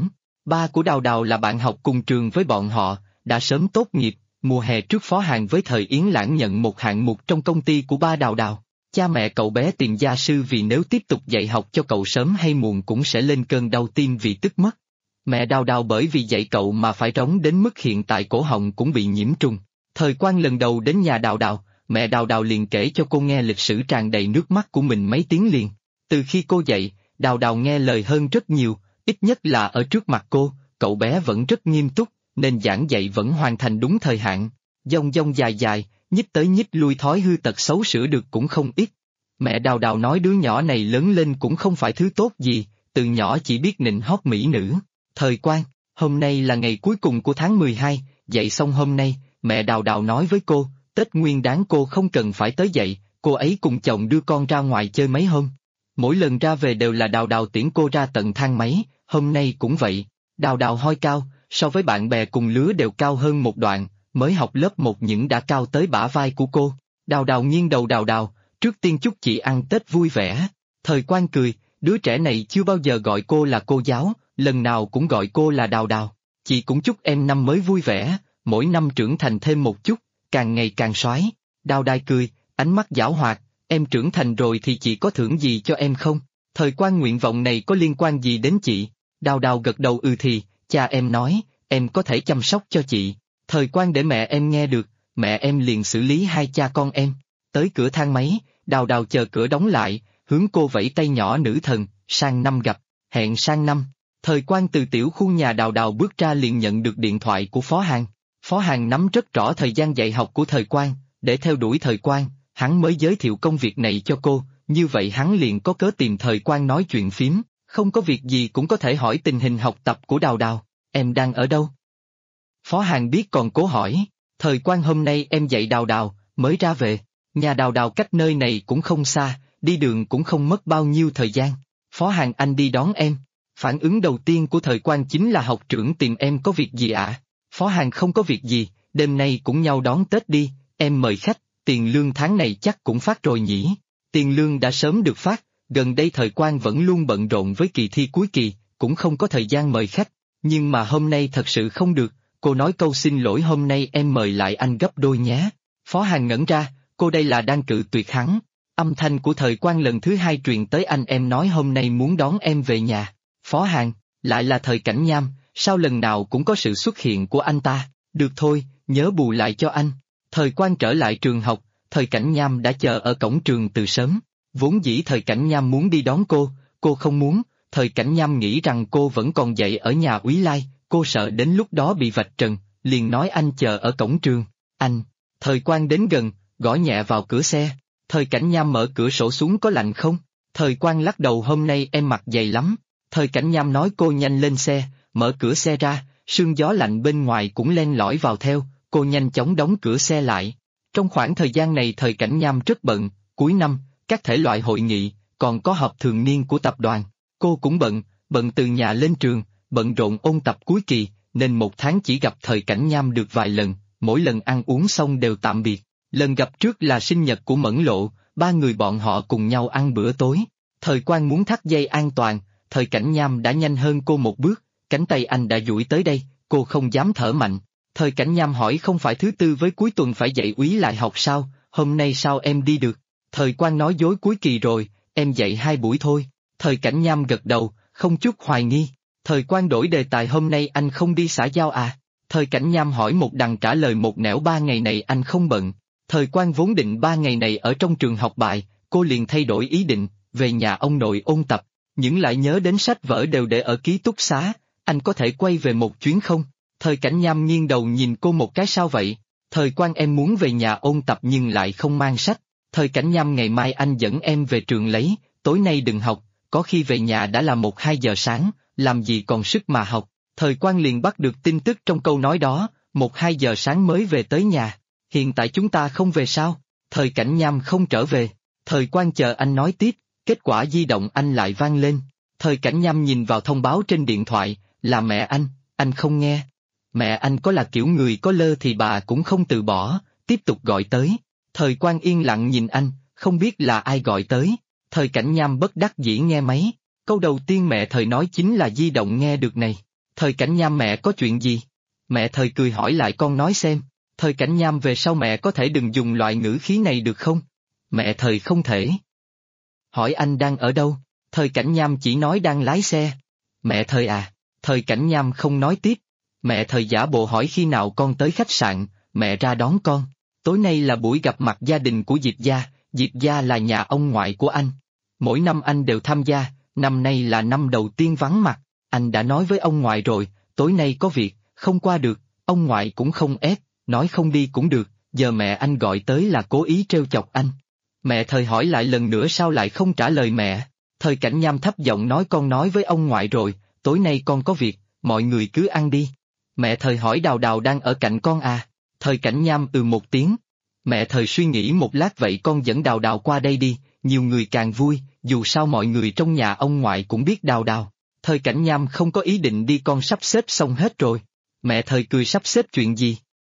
Ba của Đào Đào là bạn học cùng trường với bọn họ, đã sớm tốt nghiệp, mùa hè trước Phó Hàn với thời Yến Lãng nhận một hạng mục trong công ty của ba Đào Đào. Cha mẹ cậu bé tìm gia sư vì nếu tiếp tục dạy học cho cậu sớm hay muộn cũng sẽ lên cơn đau tim vì tức mất. Mẹ Đào Đào bởi vì dạy cậu mà phải rống đến mức hiện tại cổ họng cũng bị nhiễm trùng. Thời Quang lần đầu đến nhà Đào Đào, mẹ Đào Đào liền kể cho cô nghe lịch sử tràn đầy nước mắt của mình mấy tiếng liền. Từ khi cô dạy, Đào Đào nghe lời hơn rất nhiều, ít nhất là ở trước mặt cô, cậu bé vẫn rất nghiêm túc, nên giảng dạy vẫn hoàn thành đúng thời hạn. Dông dông dài dài, nhích tới nhích lui thói hư tật xấu sửa được cũng không ít. Mẹ Đào Đào nói đứa nhỏ này lớn lên cũng không phải thứ tốt gì, từ nhỏ chỉ biết nịnh hót mỹ nữ. Thời Quang, hôm nay là ngày cuối cùng của tháng 12, dạy xong hôm nay, mẹ Đào Đào nói với cô, Tết Nguyên Đán cô không cần phải tới dạy, cô ấy cùng chồng đưa con ra ngoài chơi mấy hôm. Mỗi lần ra về đều là Đào Đào tiễn cô ra tận thang máy, hôm nay cũng vậy. Đào Đào hoi cao, so với bạn bè cùng lứa đều cao hơn một đoạn, mới học lớp 1 những đã cao tới bả vai của cô. Đào Đào nghiêng đầu Đào Đào, trước tiên chúc chị ăn Tết vui vẻ. Thời Quang cười, đứa trẻ này chưa bao giờ gọi cô là cô giáo, lần nào cũng gọi cô là Đào Đào. Chị cũng chúc em năm mới vui vẻ, mỗi năm trưởng thành thêm một chút, càng ngày càng soái. Đào Đài cười, ánh mắt giảo hoạt, em trưởng thành rồi thì chị có thưởng gì cho em không? Thời Quang nguyện vọng này có liên quan gì đến chị? Đào Đào gật đầu thì, cha em nói, em có thể chăm sóc cho chị. Thời Quang để mẹ em nghe được, mẹ em liền xử lý hai cha con em. Tới cửa thang máy, Đào Đào chờ cửa đóng lại, hướng cô vẫy tay nhỏ nữ thần, sang năm gặp, hẹn sang năm. Thời Quang từ tiểu khu nhà Đào Đào bước ra liền nhận được điện thoại của Phó Hàn. Phó Hàn nắm rất rõ thời gian dạy học của Thời Quang, để theo đuổi Thời Quang, hắn mới giới thiệu công việc này cho cô, như vậy hắn liền có cớ tìm Thời Quang nói chuyện phím, không có việc gì cũng có thể hỏi tình hình học tập của Đào Đào, em đang ở đâu? Phó Hàn biết còn cố hỏi, Thời Quang hôm nay em dạy Đào Đào, mới ra về, nhà Đào Đào cách nơi này cũng không xa, đi đường cũng không mất bao nhiêu thời gian. Phó Hàn anh đi đón em. Phản ứng đầu tiên của Thời Quang chính là học trưởng tìm em có việc gì ạ? Phó Hàn không có việc gì, đêm nay cũng nhau đón Tết đi, em mời khách, tiền lương tháng này chắc cũng phát rồi nhỉ? Tiền lương đã sớm được phát, gần đây Thời Quang vẫn luôn bận rộn với kỳ thi cuối kỳ, cũng không có thời gian mời khách, nhưng mà hôm nay thật sự không được, cô nói câu xin lỗi hôm nay em mời lại anh gấp đôi nhé. Phó Hàn ngẩn ra, cô đây là đang cự tuyệt hắn. Âm thanh của Thời Quang lần thứ hai truyền tới anh em nói hôm nay muốn đón em về nhà. Phó Hàn, lại là Thời Cảnh Nham, sao lần nào cũng có sự xuất hiện của anh ta, được thôi, nhớ bù lại cho anh. Thời Quang trở lại trường học, Thời Cảnh Nham đã chờ ở cổng trường từ sớm, vốn dĩ Thời Cảnh Nham muốn đi đón cô không muốn, Thời Cảnh Nham nghĩ rằng cô vẫn còn dạy ở nhà Úy Lai, cô sợ đến lúc đó bị vạch trần, liền nói anh chờ ở cổng trường, anh. Thời Quang đến gần, gõ nhẹ vào cửa xe, Thời Cảnh Nham mở cửa sổ xuống có lạnh không? Thời Quang lắc đầu hôm nay em mặc dày lắm. Thời Cảnh Nham nói cô nhanh lên xe, mở cửa xe ra, sương gió lạnh bên ngoài cũng len lỏi vào theo, cô nhanh chóng đóng cửa xe lại. Trong khoảng thời gian này Thời Cảnh Nham rất bận, cuối năm, các thể loại hội nghị, còn có họp thường niên của tập đoàn. Cô cũng bận từ nhà lên trường, bận rộn ôn tập cuối kỳ, nên một tháng chỉ gặp Thời Cảnh Nham được vài lần, mỗi lần ăn uống xong đều tạm biệt. Lần gặp trước là sinh nhật của Mẫn Lộ, ba người bọn họ cùng nhau ăn bữa tối. Thời Quang muốn thắt dây an toàn, Thời Cảnh Nham đã nhanh hơn cô một bước, cánh tay anh đã duỗi tới đây, cô không dám thở mạnh. Thời Cảnh Nham hỏi không phải thứ tư với cuối tuần phải dạy Úy lại học sao, hôm nay sao em đi được? Thời Quang nói dối cuối kỳ rồi, em dạy 2 buổi thôi. Thời Cảnh Nham gật đầu, không chút hoài nghi. Thời Quang đổi đề tài hôm nay anh không đi xã giao à? Thời Cảnh Nham hỏi một đằng trả lời một nẻo 3 ngày này anh không bận. Thời Quang vốn định 3 ngày này ở trong trường học bài, cô liền thay đổi ý định, về nhà ông nội ôn tập, nhưng lại nhớ đến sách vở đều để ở ký túc xá, anh có thể quay về một chuyến không? Thời Cảnh Nham nghiêng đầu nhìn cô một cái sao vậy? Thời Quang em muốn về nhà ôn tập nhưng lại không mang sách. Thời Cảnh Nham ngày mai anh dẫn em về trường lấy, tối nay đừng học, có khi về nhà đã là 1-2 giờ sáng, làm gì còn sức mà học. Thời Quang liền bắt được tin tức trong câu nói đó, 1-2 giờ sáng mới về tới nhà. Hiện tại chúng ta không về sao? Thời Cảnh Nham không trở về. Thời Quang chờ anh nói tiếp, kết quả di động anh lại vang lên. Thời Cảnh Nham nhìn vào thông báo trên điện thoại, là mẹ anh không nghe. Mẹ anh có là kiểu người có lơ thì bà cũng không từ bỏ, tiếp tục gọi tới. Thời Quang yên lặng nhìn anh, không biết là ai gọi tới. Thời Cảnh Nham bất đắc dĩ nghe máy, câu đầu tiên mẹ Thời nói chính là di động nghe được này. Thời Cảnh Nham mẹ có chuyện gì? Mẹ Thời cười hỏi lại con nói xem, Thời Cảnh Nham về sau mẹ có thể đừng dùng loại ngữ khí này được không? Mẹ Thời không thể. Hỏi anh đang ở đâu? Thời Cảnh Nham chỉ nói đang lái xe. Mẹ Thời à? Thời Cảnh Nham không nói tiếp. Mẹ Thời giả bộ hỏi khi nào con tới khách sạn, mẹ ra đón con. Tối nay là buổi gặp mặt gia đình của Diệp gia là nhà ông ngoại của anh. Mỗi năm anh đều tham gia, năm nay là năm đầu tiên vắng mặt. Anh đã nói với ông ngoại rồi, tối nay có việc, không qua được, ông ngoại cũng không ép, nói không đi cũng được, giờ mẹ anh gọi tới là cố ý trêu chọc anh. Mẹ Thời hỏi lại lần nữa sao lại không trả lời mẹ. Thời Cảnh Nham thấp giọng nói con nói với ông ngoại rồi, tối nay con có việc, mọi người cứ ăn đi. Mẹ Thời hỏi Đào Đào đang ở cạnh con à? Thời Cảnh Nham một tiếng. Mẹ Thời suy nghĩ một lát vậy con dẫn Đào Đào qua đây đi, nhiều người càng vui, dù sao mọi người trong nhà ông ngoại cũng biết Đào Đào. Thời Cảnh Nham không có ý định đi con sắp xếp xong hết rồi. Mẹ Thời cười sắp xếp chuyện gì?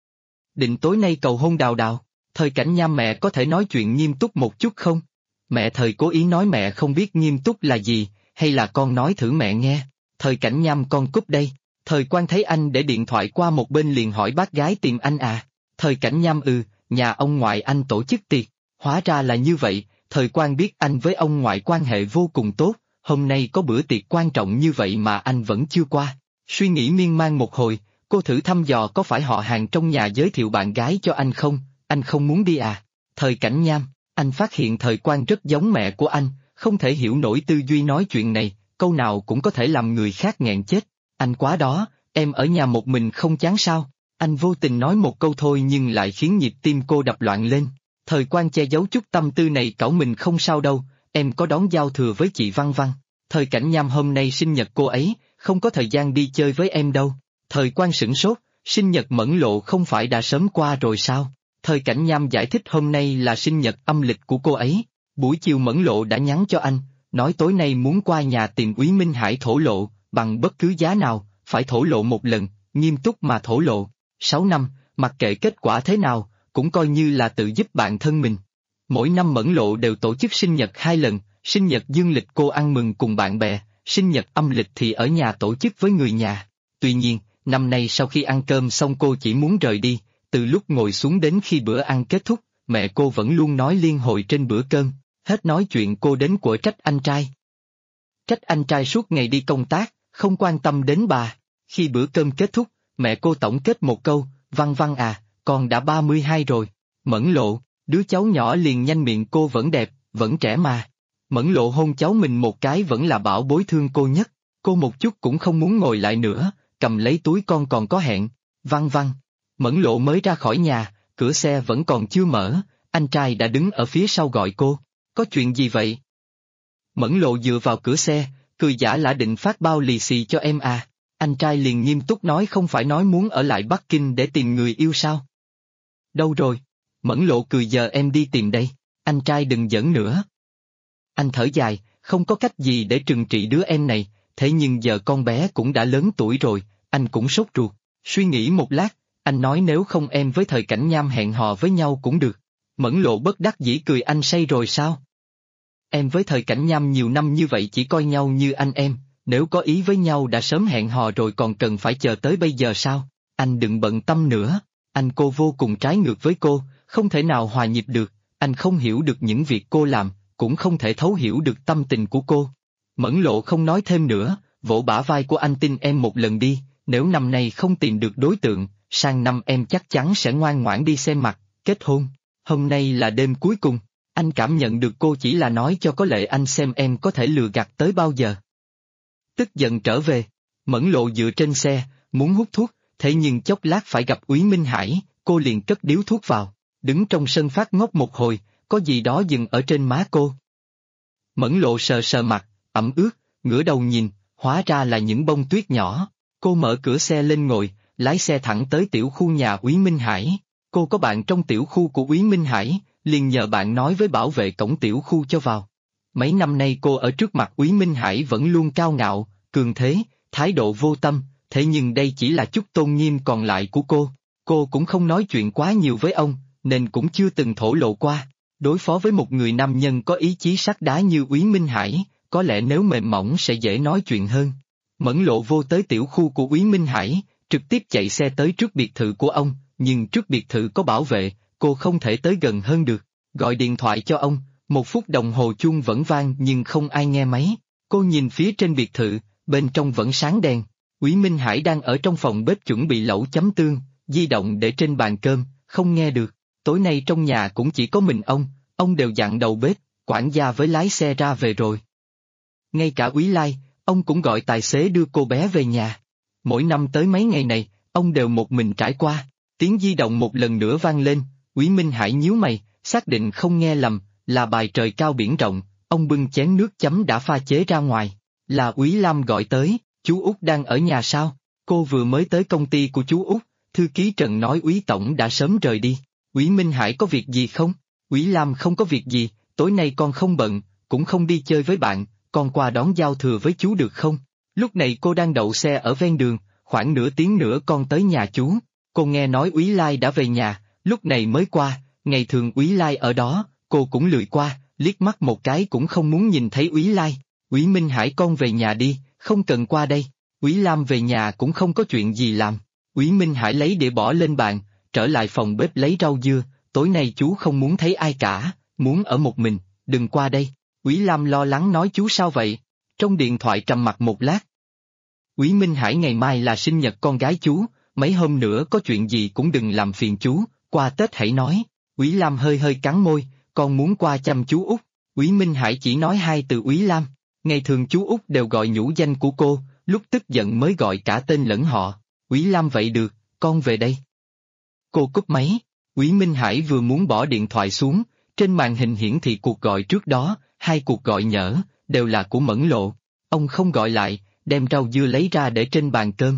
Định tối nay cầu hôn Đào Đào. Thời Cảnh Nham mẹ có thể nói chuyện nghiêm túc một chút không? Mẹ Thời cố ý nói mẹ không biết nghiêm túc là gì, hay là con nói thử mẹ nghe. Thời Cảnh Nham con cúp đây. Thời Quan thấy anh để điện thoại qua một bên liền hỏi bác gái tìm anh à. Thời Cảnh Nham nhà ông ngoại anh tổ chức tiệc. Hóa ra là như vậy, Thời Quan biết anh với ông ngoại quan hệ vô cùng tốt, hôm nay có bữa tiệc quan trọng như vậy mà anh vẫn chưa qua. Suy nghĩ miên man một hồi, cô thử thăm dò có phải họ hàng trong nhà giới thiệu bạn gái cho anh không muốn đi à? Thời Cảnh Nham, anh phát hiện Thời Quan rất giống mẹ của anh, không thể hiểu nổi tư duy nói chuyện này, câu nào cũng có thể làm người khác nghẹn chết. Anh quá đó, em ở nhà một mình không chán sao? Anh vô tình nói một câu thôi nhưng lại khiến nhịp tim cô đập loạn lên. Thời Quan che giấu chút tâm tư này cậu mình không sao đâu, em có đón giao thừa với chị Văn Văn. Thời Cảnh Nham hôm nay sinh nhật cô ấy, không có thời gian đi chơi với em đâu. Thời Quan sửng sốt, sinh nhật Mẫn Lộ không phải đã sớm qua rồi sao? Thời Cảnh Nham giải thích hôm nay là sinh nhật âm lịch của cô ấy. Buổi chiều Mẫn Lộ đã nhắn cho anh, nói tối nay muốn qua nhà tìm Úy Minh Hải thổ lộ, bằng bất cứ giá nào, phải thổ lộ một lần, nghiêm túc mà thổ lộ. 6 năm, mặc kệ kết quả thế nào, cũng coi như là tự giúp bạn thân mình. Mỗi năm Mẫn Lộ đều tổ chức sinh nhật 2 lần, sinh nhật dương lịch cô ăn mừng cùng bạn bè, sinh nhật âm lịch thì ở nhà tổ chức với người nhà. Tuy nhiên, năm nay sau khi ăn cơm xong cô chỉ muốn rời đi, từ lúc ngồi xuống đến khi bữa ăn kết thúc, mẹ cô vẫn luôn nói liên hồi trên bữa cơm, hết nói chuyện cô đến của trách anh trai. Trách anh trai suốt ngày đi công tác, không quan tâm đến bà. Khi bữa cơm kết thúc, mẹ cô tổng kết một câu, Văn Văn à, con đã 32 rồi. Mẫn Lộ, đứa cháu nhỏ liền nhanh miệng cô vẫn đẹp, vẫn trẻ mà. Mẫn Lộ hôn cháu mình một cái vẫn là bảo bối thương cô nhất, cô một chút cũng không muốn ngồi lại nữa, cầm lấy túi con còn có hẹn. Văn Văn. Mẫn Lộ mới ra khỏi nhà, cửa xe vẫn còn chưa mở, anh trai đã đứng ở phía sau gọi cô. Có chuyện gì vậy? Mẫn Lộ dựa vào cửa xe, cười giả lả định phát bao lì xì cho em à. Anh trai liền nghiêm túc nói không phải nói muốn ở lại Bắc Kinh để tìm người yêu sao? Đâu rồi? Mẫn Lộ cười giờ em đi tìm đây, anh trai đừng giỡn nữa. Anh thở dài, không có cách gì để trừng trị đứa em này, thế nhưng giờ con bé cũng đã lớn tuổi rồi, anh cũng sốt ruột. Suy nghĩ một lát, anh nói nếu không em với Thời Cảnh Nham hẹn hò với nhau cũng được. Mẫn Lộ bất đắc dĩ cười anh say rồi sao? Em với Thời Cảnh Nham nhiều năm như vậy chỉ coi nhau như anh em, nếu có ý với nhau đã sớm hẹn hò rồi còn cần phải chờ tới bây giờ sao? Anh đừng bận tâm nữa, cô vô cùng trái ngược với cô, không thể nào hòa nhịp được, anh không hiểu được những việc cô làm, cũng không thể thấu hiểu được tâm tình của cô. Mẫn Lộ không nói thêm nữa, vỗ bả vai của anh tin em một lần đi, nếu năm nay không tìm được đối tượng, sang năm em chắc chắn sẽ ngoan ngoãn đi xem mặt, kết hôn. Hôm nay là đêm cuối cùng, anh cảm nhận được cô chỉ là nói cho có lệ anh xem em có thể lừa gạt tới bao giờ. Tức giận trở về, Mẫn Lộ dựa trên xe, muốn hút thuốc, thế nhưng chốc lát phải gặp Úy Minh Hải, cô liền cất điếu thuốc vào, đứng trong sân phát ngốc một hồi, có gì đó dừng ở trên má cô. Mẫn Lộ sờ sờ mặt, ẩm ướt, ngửa đầu nhìn, hóa ra là những bông tuyết nhỏ. Cô mở cửa xe lên ngồi, lái xe thẳng tới tiểu khu nhà Úy Minh Hải. Cô có bạn trong tiểu khu của Úy Minh Hải, liền nhờ bạn nói với bảo vệ cổng tiểu khu cho vào. Mấy năm nay cô ở trước mặt Úy Minh Hải vẫn luôn cao ngạo, cường thế, thái độ vô tâm, thế nhưng đây chỉ là chút tôn nghiêm còn lại của cô. Cô cũng không nói chuyện quá nhiều với ông, nên cũng chưa từng thổ lộ qua. Đối phó với một người nam nhân có ý chí sắt đá như Úy Minh Hải, có lẽ nếu mềm mỏng sẽ dễ nói chuyện hơn. Mẫn Lộ vô tới tiểu khu của Úy Minh Hải, trực tiếp chạy xe tới trước biệt thự của ông, nhưng trước biệt thự có bảo vệ, cô không thể tới gần hơn được. Gọi điện thoại cho ông, 1 phút đồng hồ chuông vẫn vang nhưng không ai nghe máy. Cô nhìn phía trên biệt thự, bên trong vẫn sáng đèn. Úy Minh Hải đang ở trong phòng bếp chuẩn bị lẩu chấm tương, di động để trên bàn cơm, không nghe được. Tối nay trong nhà cũng chỉ có mình ông đều dặn đầu bếp, quản gia với lái xe ra về rồi. Ngay cả Úy Lai, ông cũng gọi tài xế đưa cô bé về nhà. Mỗi năm tới mấy ngày này, ông đều một mình trải qua. Tiếng di động một lần nữa vang lên, Úy Minh Hải nhíu mày, xác định không nghe lầm, là bài Trời cao biển rộng, ông bưng chén nước chấm đã pha chế ra ngoài. Là Úy Lam gọi tới, chú Út đang ở nhà sao? Cô vừa mới tới công ty của chú Út, thư ký Trần nói Úy Tổng đã sớm rời đi. Úy Minh Hải có việc gì không? Úy Lam không có việc gì, tối nay con không bận, cũng không đi chơi với bạn, con qua đón giao thừa với chú được không? Lúc này cô đang đậu xe ở ven đường, khoảng nửa tiếng nữa con tới nhà chú. Cô nghe nói Úy Lai đã về nhà, lúc này mới qua, ngày thường Úy Lai ở đó, cô cũng lười qua, liếc mắt một cái cũng không muốn nhìn thấy Úy Lai. Úy Minh Hải con về nhà đi, không cần qua đây. Úy Lam về nhà cũng không có chuyện gì làm. Úy Minh Hải lấy đĩa bỏ lên bàn, trở lại phòng bếp lấy rau dưa, tối nay chú không muốn thấy ai cả, muốn ở một mình, đừng qua đây. Úy Lam lo lắng nói chú sao vậy? Trong điện thoại trầm mặc một lát. Úy Minh Hải ngày mai là sinh nhật con gái chú, mấy hôm nữa có chuyện gì cũng đừng làm phiền chú, qua Tết hãy nói. Úy Lam hơi hơi cắn môi, con muốn qua chăm chú Út. Úy Minh Hải chỉ nói 2 từ Úy Lam, ngày thường chú Út đều gọi nhũ danh của cô, lúc tức giận mới gọi cả tên lẫn họ. Úy Lam vậy được, con về đây. Cô cúp máy, Úy Minh Hải vừa muốn bỏ điện thoại xuống, trên màn hình hiển thị cuộc gọi trước đó, 2 cuộc gọi nhỡ, đều là của Mẫn Lộ. Ông không gọi lại, đem rau dưa lấy ra để trên bàn cơm.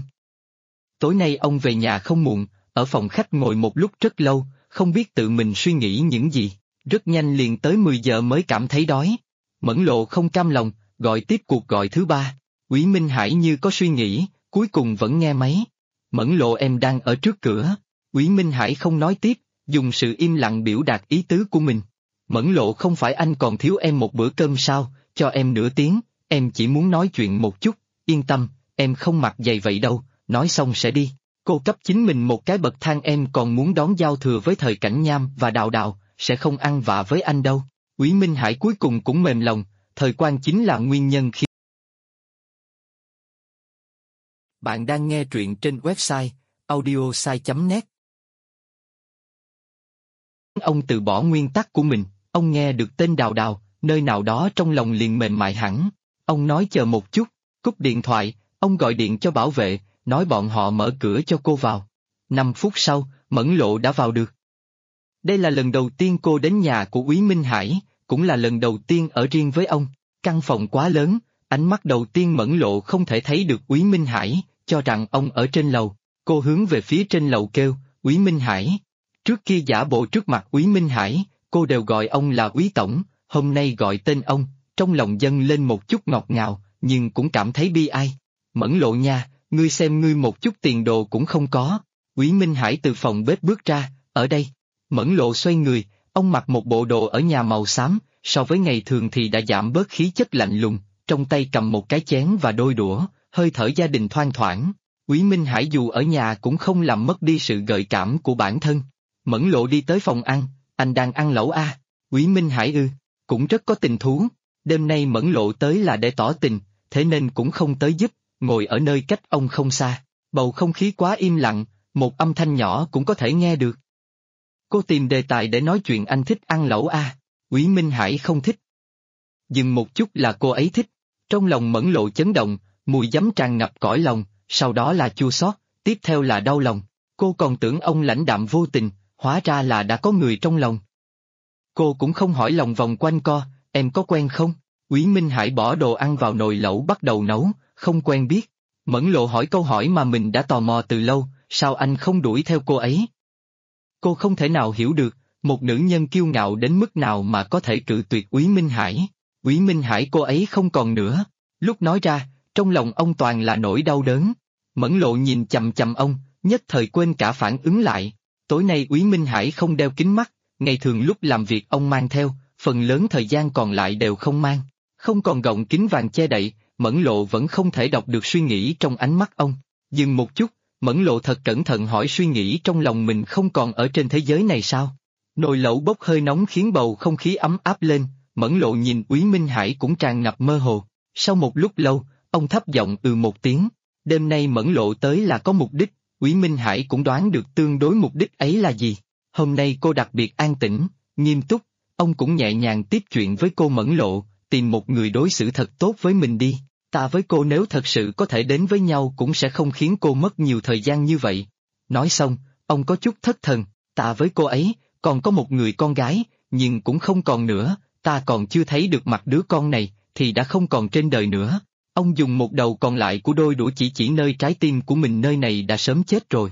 Tối nay ông về nhà không muộn, ở phòng khách ngồi một lúc rất lâu, không biết tự mình suy nghĩ những gì, rất nhanh liền tới 10 giờ mới cảm thấy đói. Mẫn Lộ không cam lòng, gọi tiếp cuộc gọi thứ 3. Úy Minh Hải như có suy nghĩ, cuối cùng vẫn nghe máy. Mẫn Lộ em đang ở trước cửa. Úy Minh Hải không nói tiếp, dùng sự im lặng biểu đạt ý tứ của mình. Mẫn Lộ không phải anh còn thiếu em một bữa cơm sao, cho em nửa tiếng, em chỉ muốn nói chuyện một chút, yên tâm, em không mặc giày vậy đâu, nói xong sẽ đi. Cô cấp chính mình một cái bậc thang em còn muốn đón giao thừa với Thời Cảnh Nham và Đào Đào, sẽ không ăn vạ với anh đâu. Úy Minh Hải cuối cùng cũng mềm lòng, Thời Quan chính là nguyên nhân khi... Bạn đang nghe truyện trên website audiosai.net. Ông từ bỏ nguyên tắc của mình, ông nghe được tên Đào Đào, nơi nào đó trong lòng liền mềm mại hẳn. Ông nói chờ một chút, cúp điện thoại, ông gọi điện cho bảo vệ, nói bọn họ mở cửa cho cô vào. 5 phút sau, Mẫn Lộ đã vào được. Đây là lần đầu tiên cô đến nhà của Úy Minh Hải, cũng là lần đầu tiên ở riêng với ông. Căn phòng quá lớn, ánh mắt đầu tiên Mẫn Lộ không thể thấy được Úy Minh Hải, cho rằng ông ở trên lầu. Cô hướng về phía trên lầu kêu, Úy Minh Hải. Trước kia giả bộ trước mặt Úy Minh Hải, cô đều gọi ông là Úy Tổng, hôm nay gọi tên ông, trong lòng dâng lên một chút ngọt ngào, nhưng cũng cảm thấy bi ai. Mẫn Lộ nha, ngươi xem ngươi một chút tiền đồ cũng không có. Úy Minh Hải từ phòng bếp bước ra, ở đây. Mẫn Lộ xoay người, ông mặc một bộ đồ ở nhà màu xám, so với ngày thường thì đã giảm bớt khí chất lạnh lùng, trong tay cầm một cái chén và đôi đũa, hơi thở gia đình thoang thoảng. Úy Minh Hải dù ở nhà cũng không làm mất đi sự gợi cảm của bản thân. Mẫn Lộ đi tới phòng ăn, anh đang ăn lẩu à? Úy Minh Hải cũng rất có tình thú. Đêm nay Mẫn Lộ tới là để tỏ tình, thế nên cũng không tới giúp, ngồi ở nơi cách ông không xa. Bầu không khí quá im lặng, một âm thanh nhỏ cũng có thể nghe được. Cô tìm đề tài để nói chuyện anh thích ăn lẩu à? Úy Minh Hải không thích. Dừng một chút là cô ấy thích. Trong lòng Mẫn Lộ chấn động, mùi giấm tràn ngập cõi lòng, sau đó là chua xót, tiếp theo là đau lòng. Cô còn tưởng ông lãnh đạm vô tình, hóa ra là đã có người trong lòng. Cô cũng không hỏi lòng vòng quanh co, em có quen không? Úy Minh Hải bỏ đồ ăn vào nồi lẩu bắt đầu nấu, không quen biết. Mẫn Lộ hỏi câu hỏi mà mình đã tò mò từ lâu, sao anh không đuổi theo cô ấy? Cô không thể nào hiểu được, một nữ nhân kiêu ngạo đến mức nào mà có thể cự tuyệt Úy Minh Hải. Úy Minh Hải cô ấy không còn nữa. Lúc nói ra, trong lòng ông toàn là nỗi đau đớn. Mẫn Lộ nhìn chằm chằm ông, nhất thời quên cả phản ứng lại. Tối nay Úy Minh Hải không đeo kính mắt, ngày thường lúc làm việc ông mang theo, phần lớn thời gian còn lại đều không mang. Không còn gọng kính vàng che đậy, Mẫn Lộ vẫn không thể đọc được suy nghĩ trong ánh mắt ông. Dừng một chút, Mẫn Lộ thật cẩn thận hỏi suy nghĩ trong lòng mình không còn ở trên thế giới này sao? Nồi lẩu bốc hơi nóng khiến bầu không khí ấm áp lên, Mẫn Lộ nhìn Úy Minh Hải cũng tràn ngập mơ hồ. Sau một lúc lâu, ông thấp giọng một tiếng. Đêm nay Mẫn Lộ tới là có mục đích, Úy Minh Hải cũng đoán được tương đối mục đích ấy là gì. Hôm nay cô đặc biệt an tĩnh, nghiêm túc, ông cũng nhẹ nhàng tiếp chuyện với cô. Mẫn Lộ, tìm một người đối xử thật tốt với mình đi, ta với cô nếu thật sự có thể đến với nhau cũng sẽ không khiến cô mất nhiều thời gian như vậy. Nói xong, ông có chút thất thần, ta với cô ấy, còn có một người con gái, nhưng cũng không còn nữa, ta còn chưa thấy được mặt đứa con này, thì đã không còn trên đời nữa. Ông dùng một đầu còn lại của đôi đũa chỉ nơi trái tim của mình, nơi này đã sớm chết rồi.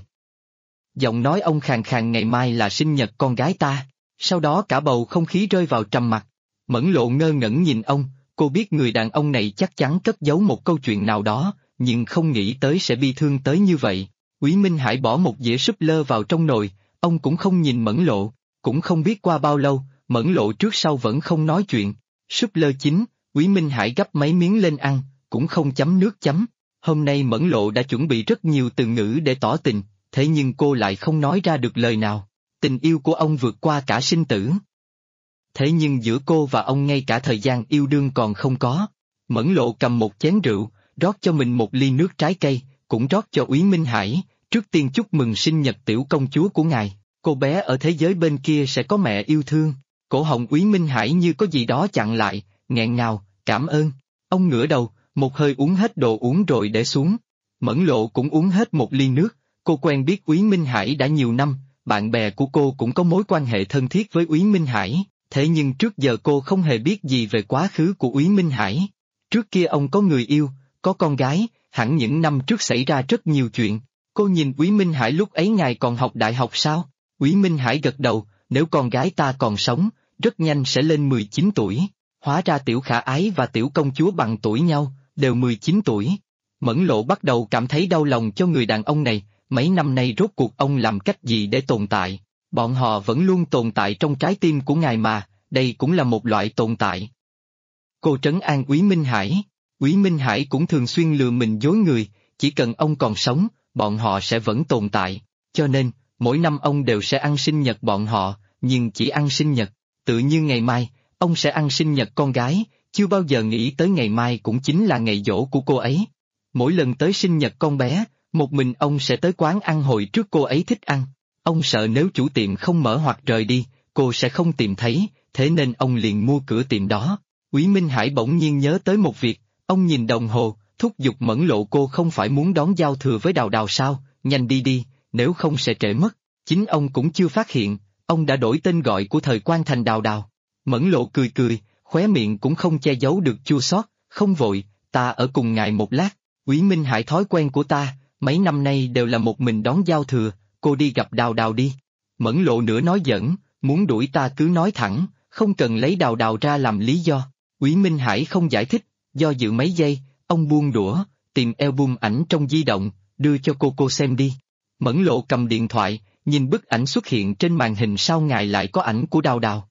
Giọng nói ông khàn khàn, ngày mai là sinh nhật con gái ta. Sau đó cả bầu không khí rơi vào trầm mặc. Mẫn Lộ ngơ ngẩn nhìn ông, cô biết người đàn ông này chắc chắn cất giấu một câu chuyện nào đó, nhưng không nghĩ tới sẽ bi thương tới như vậy. Úy Minh Hải bỏ một dĩa súp lơ vào trong nồi, ông cũng không nhìn Mẫn Lộ, cũng không biết qua bao lâu, Mẫn Lộ trước sau vẫn không nói chuyện. Súp lơ chín, Úy Minh Hải gắp mấy miếng lên ăn, cũng không chấm nước chấm. Hôm nay Mẫn Lộ đã chuẩn bị rất nhiều từ ngữ để tỏ tình, thế nhưng cô lại không nói ra được lời nào. Tình yêu của ông vượt qua cả sinh tử. Thế nhưng giữa cô và ông ngay cả thời gian yêu đương còn không có. Mẫn Lộ cầm một chén rượu, rót cho mình một ly nước trái cây, cũng rót cho Úy Minh Hải. Trước tiên chúc mừng sinh nhật tiểu công chúa của ngài, cô bé ở thế giới bên kia sẽ có mẹ yêu thương. Cổ họng Úy Minh Hải như có gì đó chặn lại, nghẹn ngào, cảm ơn. Ông ngửa đầu, một hơi uống hết đồ uống rồi để xuống. Mẫn Lộ cũng uống hết một ly nước, cô quen biết Úy Minh Hải đã nhiều năm, bạn bè của cô cũng có mối quan hệ thân thiết với Úy Minh Hải, thế nhưng trước giờ cô không hề biết gì về quá khứ của Úy Minh Hải. Trước kia ông có người yêu, có con gái, hẳn những năm trước xảy ra rất nhiều chuyện. Cô nhìn Úy Minh Hải, lúc ấy ngài còn học đại học sao? Úy Minh Hải gật đầu, nếu con gái ta còn sống, rất nhanh sẽ lên 19 tuổi. Hóa ra Tiểu Khả Ái và Tiểu Công Chúa bằng tuổi nhau, đều 19 tuổi. Mẫn Lộ bắt đầu cảm thấy đau lòng cho người đàn ông này, mấy năm nay rốt cuộc ông làm cách gì để tồn tại? Bọn họ vẫn luôn tồn tại trong trái tim của ngài mà, đây cũng là một loại tồn tại. Cô trấn an Úy Minh Hải. Úy Minh Hải cũng thường xuyên lừa mình dối người, chỉ cần ông còn sống, bọn họ sẽ vẫn tồn tại, cho nên, mỗi năm ông đều sẽ ăn sinh nhật bọn họ, nhưng chỉ ăn sinh nhật, tự như ngày mai, ông sẽ ăn sinh nhật con gái, chưa bao giờ nghĩ tới ngày mai cũng chính là ngày giỗ của cô ấy. Mỗi lần tới sinh nhật con bé, một mình ông sẽ tới quán ăn hồi trước cô ấy thích ăn. Ông sợ nếu chủ tiệm không mở hoặc rời đi, cô sẽ không tìm thấy, thế nên ông liền mua cửa tiệm đó. Úy Minh Hải bỗng nhiên nhớ tới một việc, ông nhìn đồng hồ, thúc giục Mẫn Lộ, cô không phải muốn đón giao thừa với Đào Đào sao, nhanh đi đi, nếu không sẽ trễ mất. Chính ông cũng chưa phát hiện, ông đã đổi tên gọi của thời quan thành Đào Đào. Mẫn Lộ cười cười, khóe miệng cũng không che giấu được chua xót, không vội, ta ở cùng ngài một lát. Úy Minh Hải, thói quen của ta, mấy năm nay đều là một mình đón giao thừa, cô đi gặp Đào Đào đi. Mẫn Lộ nửa nói giỡn, muốn đuổi ta cứ nói thẳng, không cần lấy Đào Đào ra làm lý do. Úy Minh Hải không giải thích, do dự mấy giây, ông buông đũa, tìm album ảnh trong di động, đưa cho cô xem đi. Mẫn Lộ cầm điện thoại, nhìn bức ảnh xuất hiện trên màn hình, sau ngài lại có ảnh của Đào Đào.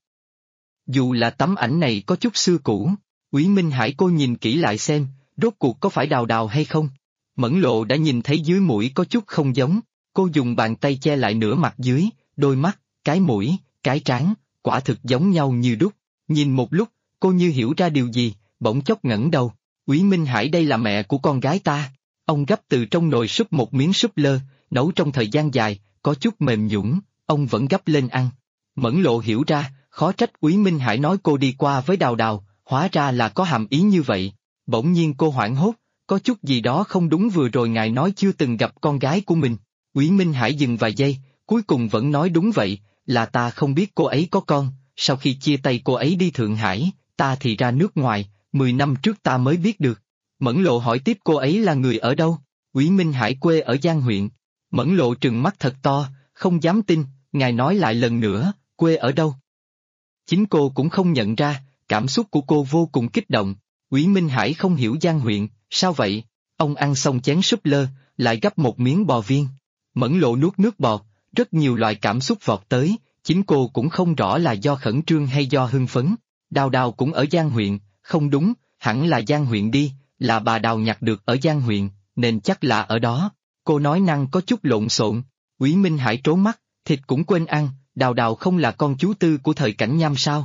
Dù là tấm ảnh này có chút xưa cũ, Úy Minh Hải, cô nhìn kỹ lại xem, rốt cuộc có phải Đào Đào hay không? Mẫn Lộ đã nhìn thấy dưới mũi có chút không giống, cô dùng bàn tay che lại nửa mặt dưới, đôi mắt, cái mũi, cái trán, quả thực giống nhau như đúc. Nhìn một lúc, cô như hiểu ra điều gì, bỗng chốc ngẩng đầu. Úy Minh Hải, đây là mẹ của con gái ta. Ông gắp từ trong nồi súp một miếng súp lơ, nấu trong thời gian dài, có chút mềm nhũn, ông vẫn gắp lên ăn. Mẫn Lộ hiểu ra, khó trách Úy Minh Hải nói cô đi qua với Đào Đào, hóa ra là có hàm ý như vậy. Bỗng nhiên cô hoảng hốt, có chút gì đó không đúng, vừa rồi ngài nói chưa từng gặp con gái của mình. Úy Minh Hải dừng vài giây, cuối cùng vẫn nói đúng vậy, là ta không biết cô ấy có con, sau khi chia tay cô ấy đi Thượng Hải, ta thì ra nước ngoài, 10 năm trước ta mới biết được. Mẫn Lộ hỏi tiếp, cô ấy là người ở đâu? Úy Minh Hải, quê ở Giang huyện. Mẫn Lộ trừng mắt thật to, không dám tin, ngài nói lại lần nữa, quê ở đâu? Chính cô cũng không nhận ra, cảm xúc của cô vô cùng kích động. Úy Minh Hải không hiểu, Giang huyện, sao vậy? Ông ăn xong chén súp lơ, lại gắp một miếng bò viên. Mẫn Lộ nuốt nước bọt, rất nhiều loại cảm xúc vọt tới, chính cô cũng không rõ là do khẩn trương hay do hưng phấn. Đào Đào cũng ở Giang huyện, không đúng, hẳn là Giang huyện đi, là bà Đào nhặt được ở Giang huyện, nên chắc là ở đó. Cô nói năng có chút lộn xộn. Úy Minh Hải trốn mắt, thịt cũng quên ăn, Đào Đào không là con chú tư của thời Cảnh Nham sao?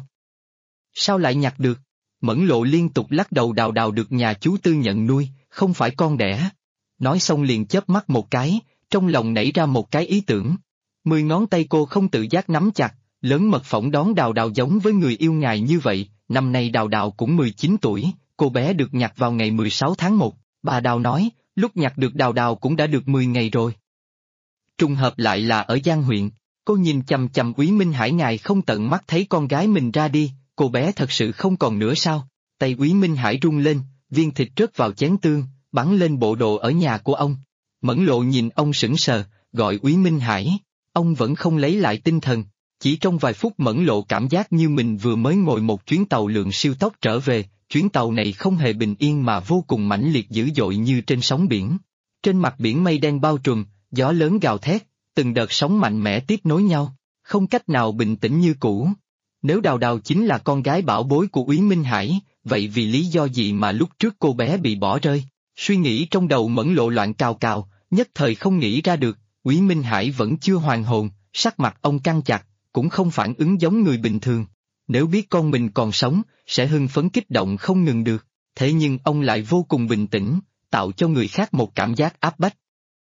Sao lại nhặt được? Mẫn Lộ liên tục lắc đầu. Đào Đào được nhà chú tư nhận nuôi, không phải con đẻ. Nói xong liền chớp mắt một cái, trong lòng nảy ra một cái ý tưởng. 10 ngón tay cô không tự giác nắm chặt, lớn mật phỏng đoán Đào Đào giống với người yêu ngài như vậy. Năm nay Đào Đào cũng 19 tuổi, cô bé được nhặt vào ngày 16 tháng 1, bà Đào nói, lúc nhặt được Đào Đào cũng đã được 10 ngày rồi. Trùng hợp lại là ở Giang huyện, cô nhìn chằm chằm Úy Minh Hải. Ngài không tận mắt thấy con gái mình ra đi, cô bé thật sự không còn nữa sao? Tay Úy Minh Hải rung lên, viên thịt rớt vào chén tương, bắn lên bộ đồ ở nhà của ông. Mẫn Lộ nhìn ông sững sờ, gọi Úy Minh Hải, ông vẫn không lấy lại tinh thần. Chỉ trong vài phút Mẫn Lộ cảm giác như mình vừa mới ngồi một chuyến tàu lượng siêu tốc trở về, chuyến tàu này không hề bình yên mà vô cùng mãnh liệt dữ dội như trên sóng biển. Trên mặt biển mây đen bao trùm, gió lớn gào thét, từng đợt sóng mạnh mẽ tiếp nối nhau, không cách nào bình tĩnh như cũ. Nếu Đào Đào chính là con gái bảo bối của Úy Minh Hải, vậy vì lý do gì mà lúc trước cô bé bị bỏ rơi? Suy nghĩ trong đầu Mẫn Lộ loạn cào cào, nhất thời không nghĩ ra được. Úy Minh Hải vẫn chưa hoàn hồn, sắc mặt ông căng chặt, cũng không phản ứng giống người bình thường. Nếu biết con mình còn sống, sẽ hưng phấn kích động không ngừng được, thế nhưng ông lại vô cùng bình tĩnh, tạo cho người khác một cảm giác áp bách.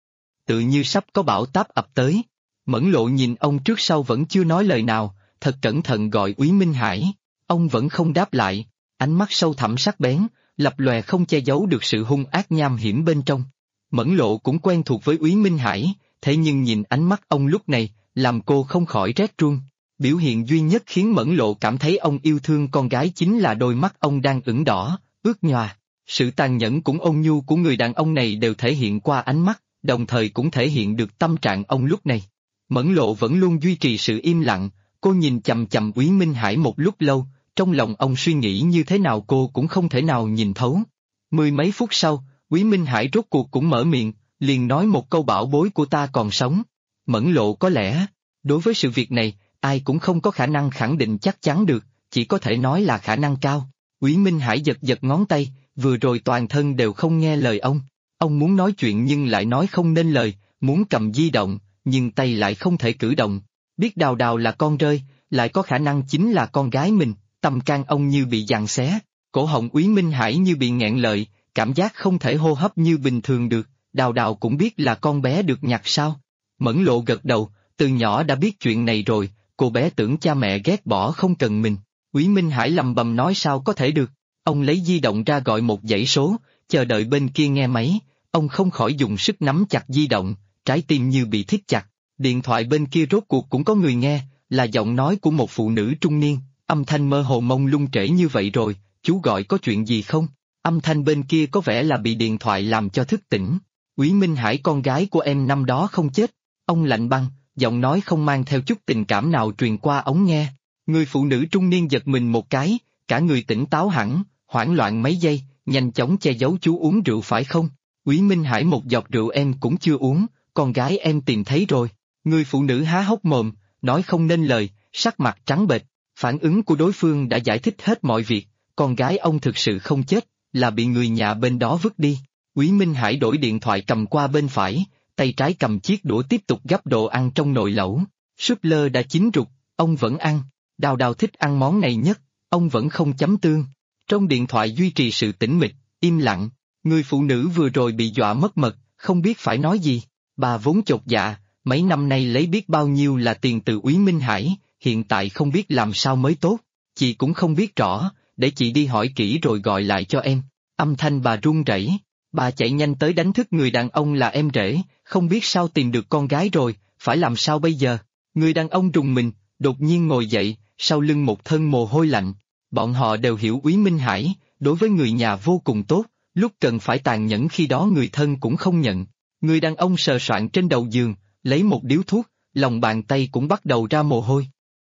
Tự như sắp có bão táp ập tới. Mẫn Lộ nhìn ông trước sau vẫn chưa nói lời nào, thật cẩn thận gọi Úy Minh Hải, ông vẫn không đáp lại, ánh mắt sâu thẳm sắc bén, lập lòe không che giấu được sự hung ác nham hiểm bên trong. Mẫn Lộ cũng quen thuộc với Úy Minh Hải, thế nhưng nhìn ánh mắt ông lúc này, làm cô không khỏi rét run. Biểu hiện duy nhất khiến Mẫn Lộ cảm thấy ông yêu thương con gái chính là đôi mắt ông đang ửng đỏ, ướt nhòa. Sự tàn nhẫn cũng ôn nhu của người đàn ông này đều thể hiện qua ánh mắt, đồng thời cũng thể hiện được tâm trạng ông lúc này. Mẫn Lộ vẫn luôn duy trì sự im lặng, cô nhìn chằm chằm Úy Minh Hải một lúc lâu, trong lòng ông suy nghĩ như thế nào cô cũng không thể nào nhìn thấu. 10 mấy phút sau, Úy Minh Hải rốt cuộc cũng mở miệng, liền nói một câu bảo bối của ta còn sống. Mẫn Lộ có lẽ, đối với sự việc này, ai cũng không có khả năng khẳng định chắc chắn được, chỉ có thể nói là khả năng cao. Úy Minh Hải giật giật ngón tay, vừa rồi toàn thân đều không nghe lời ông. Ông muốn nói chuyện nhưng lại nói không nên lời, muốn cầm di động, nhưng tay lại không thể cử động. Biết Đào Đào là con rơi, lại có khả năng chính là con gái mình, tâm can ông như bị giằng xé, cổ họng Úy Minh Hải như bị nghẹn lợi, cảm giác không thể hô hấp như bình thường được. Đào Đào cũng biết là con bé được nhặt sao? Mẫn Lộ gật đầu, từ nhỏ đã biết chuyện này rồi, cô bé tưởng cha mẹ ghét bỏ không cần mình. Úy Minh Hải lầm bầm nói sao có thể được. Ông lấy di động ra gọi một dãy số, chờ đợi bên kia nghe máy, ông không khỏi dùng sức nắm chặt di động, trái tim như bị thít chặt. Điện thoại bên kia rốt cuộc cũng có người nghe, là giọng nói của một phụ nữ trung niên, âm thanh mơ hồ mông lung trễ như vậy rồi, chú gọi có chuyện gì không? Âm thanh bên kia có vẻ là bị điện thoại làm cho thức tỉnh. Úy Minh Hải con gái của em năm đó không chết. Ông lạnh băng, giọng nói không mang theo chút tình cảm nào truyền qua ống nghe. Người phụ nữ trung niên giật mình một cái, cả người tỉnh táo hẳn, hoảng loạn mấy giây, nhanh chóng che giấu chú uống rượu phải không? Úy Minh Hải một giọt rượu em cũng chưa uống, con gái em tìm thấy rồi. Người phụ nữ há hốc mồm, nói không nên lời, sắc mặt trắng bệch. Phản ứng của đối phương đã giải thích hết mọi việc, con gái ông thực sự không chết, là bị người nhà bên đó vứt đi. Úy Minh Hải đổi điện thoại cầm qua bên phải, tay trái cầm chiếc đũa tiếp tục gắp đồ ăn trong nồi lẩu. Súp lơ đã chín rụt, ông vẫn ăn. Đào Đào thích ăn món này nhất, ông vẫn không chấm tương. Trong điện thoại duy trì sự tĩnh mịch, im lặng. Người phụ nữ vừa rồi bị dọa mất mật, không biết phải nói gì. Bà vốn chột dạ, mấy năm nay lấy biết bao nhiêu là tiền từ Úy Minh Hải, hiện tại không biết làm sao mới tốt. Chị cũng không biết rõ, để chị đi hỏi kỹ rồi gọi lại cho em. Âm thanh bà run rẩy. Bà chạy nhanh tới đánh thức người đàn ông là em rể, không biết sao tìm được con gái rồi, phải làm sao bây giờ? Người đàn ông rùng mình, đột nhiên ngồi dậy, sau lưng một thân mồ hôi lạnh. Bọn họ đều hiểu Úy Minh Hải, đối với người nhà vô cùng tốt, lúc cần phải tàn nhẫn khi đó người thân cũng không nhận. Người đàn ông sờ soạng trên đầu giường, lấy một điếu thuốc, lòng bàn tay cũng bắt đầu ra mồ hôi.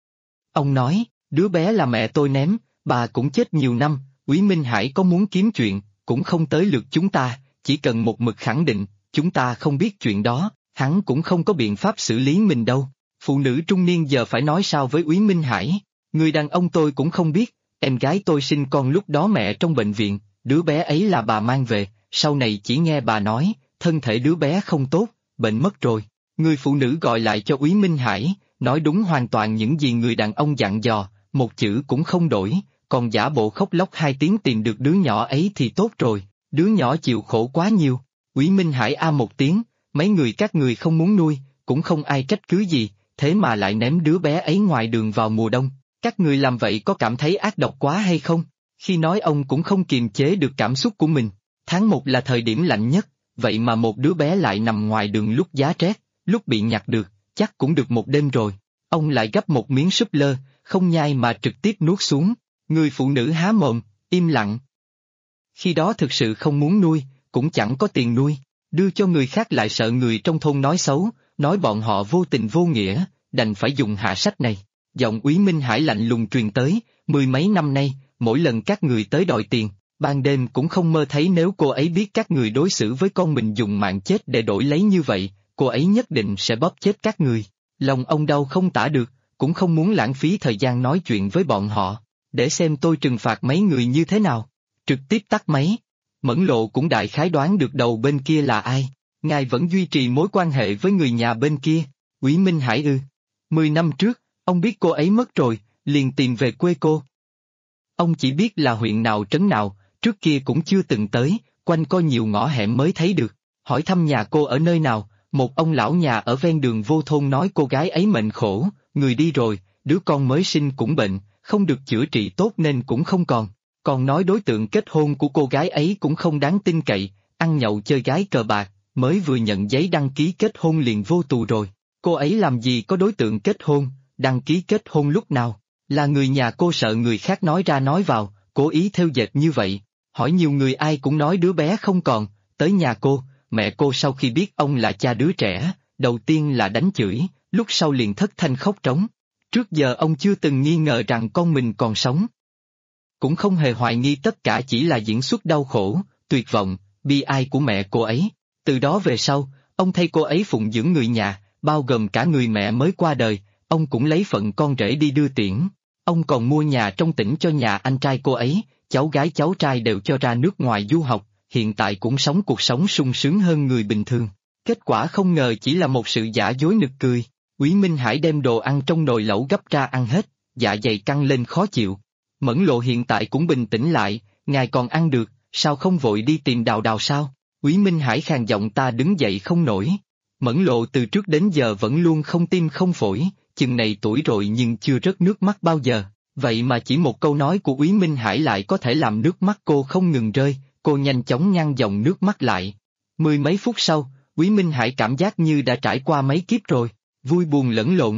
Ông nói, đứa bé là mẹ tôi ném, bà cũng chết nhiều năm, Úy Minh Hải có muốn kiếm chuyện, cũng không tới lượt chúng ta, chỉ cần một mực khẳng định, chúng ta không biết chuyện đó, hắn cũng không có biện pháp xử lý mình đâu. Phụ nữ trung niên giờ phải nói sao với Úy Minh Hải? Người đàn ông tôi cũng không biết, em gái tôi sinh con lúc đó mẹ trong bệnh viện, đứa bé ấy là bà mang về, sau này chỉ nghe bà nói, thân thể đứa bé không tốt, bệnh mất rồi. Người phụ nữ gọi lại cho Úy Minh Hải, nói đúng hoàn toàn những gì người đàn ông dặn dò, một chữ cũng không đổi, còn giả bộ khóc lóc 2 tiếng tìm được đứa nhỏ ấy thì tốt rồi, đứa nhỏ chịu khổ quá nhiều. Úy Minh Hải một tiếng, mấy người các người không muốn nuôi, cũng không ai trách cứ gì, thế mà lại ném đứa bé ấy ngoài đường vào mùa đông, các người làm vậy có cảm thấy ác độc quá hay không? Khi nói ông cũng không kiềm chế được cảm xúc của mình, tháng 1 là thời điểm lạnh nhất, vậy mà một đứa bé lại nằm ngoài đường lúc giá rét, lúc bị nhặt được, chắc cũng được một đêm rồi. Ông lại gắp một miếng súp lơ, không nhai mà trực tiếp nuốt xuống, người phụ nữ há mồm, im lặng. Khi đó thực sự không muốn nuôi, cũng chẳng có tiền nuôi, đưa cho người khác lại sợ người trong thôn nói xấu, nói bọn họ vô tình vô nghĩa, đành phải dùng hạ sách này. Giọng Úy Minh Hải lạnh lùng truyền tới, 10 mấy năm nay, mỗi lần các người tới đòi tiền, ban đêm cũng không mơ thấy nếu cô ấy biết các người đối xử với con mình dùng mạng chết để đổi lấy như vậy, cô ấy nhất định sẽ bóp chết các người. Lòng ông đau không tả được, cũng không muốn lãng phí thời gian nói chuyện với bọn họ, để xem tôi trừng phạt mấy người như thế nào. Trực tiếp tắt máy. Mẫn Lộ cũng đại khái đoán được đầu bên kia là ai, ngài vẫn duy trì mối quan hệ với người nhà bên kia. Úy Minh Hải 10 năm trước, ông biết cô ấy mất rồi, liền tìm về quê cô. Ông chỉ biết là huyện nào trấn nào, trước kia cũng chưa từng tới, quanh co nhiều ngõ hẻm mới thấy được, hỏi thăm nhà cô ở nơi nào, một ông lão nhà ở ven đường vô thôn nói cô gái ấy mệnh khổ, người đi rồi, đứa con mới sinh cũng bệnh, không được chữa trị tốt nên cũng không còn nói đối tượng kết hôn của cô gái ấy cũng không đáng tin cậy, ăn nhậu chơi gái cờ bạc, mới vừa nhận giấy đăng ký kết hôn liền vô tù rồi, cô ấy làm gì có đối tượng kết hôn, đăng ký kết hôn lúc nào, là người nhà cô sợ người khác nói ra nói vào, cố ý thêu dệt như vậy, hỏi nhiều người ai cũng nói đứa bé không còn, tới nhà cô, mẹ cô sau khi biết ông là cha đứa trẻ, đầu tiên là đánh chửi, lúc sau liền thất thanh khóc trống. Trước giờ ông chưa từng nghi ngờ rằng con mình còn sống. Cũng không hề hoài nghi tất cả chỉ là diễn xuất đau khổ, tuyệt vọng, bi ai của mẹ cô ấy. Từ đó về sau, ông thay cô ấy phụng dưỡng người nhà, bao gồm cả người mẹ mới qua đời, ông cũng lấy phận con rể đi đưa tiễn. Ông còn mua nhà trong tỉnh cho nhà anh trai cô ấy, cháu gái cháu trai đều cho ra nước ngoài du học, hiện tại cũng sống cuộc sống sung sướng hơn người bình thường. Kết quả không ngờ chỉ là một sự giả dối nực cười. Úy Minh Hải đem đồ ăn trong nồi lẩu gấp ra ăn hết, dạ dày căng lên khó chịu. Mẫn Lộ hiện tại cũng bình tĩnh lại, ngài còn ăn được, sao không vội đi tìm Đào Đào sao? Úy Minh Hải khàn giọng ta đứng dậy không nổi. Mẫn Lộ từ trước đến giờ vẫn luôn không tim không phổi, chừng này tuổi rồi nhưng chưa rớt nước mắt bao giờ, vậy mà chỉ một câu nói của Úy Minh Hải lại có thể làm nước mắt cô không ngừng rơi, cô nhanh chóng ngăn dòng nước mắt lại. 10 mấy phút sau, Úy Minh Hải cảm giác như đã trải qua mấy kiếp rồi, vui buồn lẫn lộn.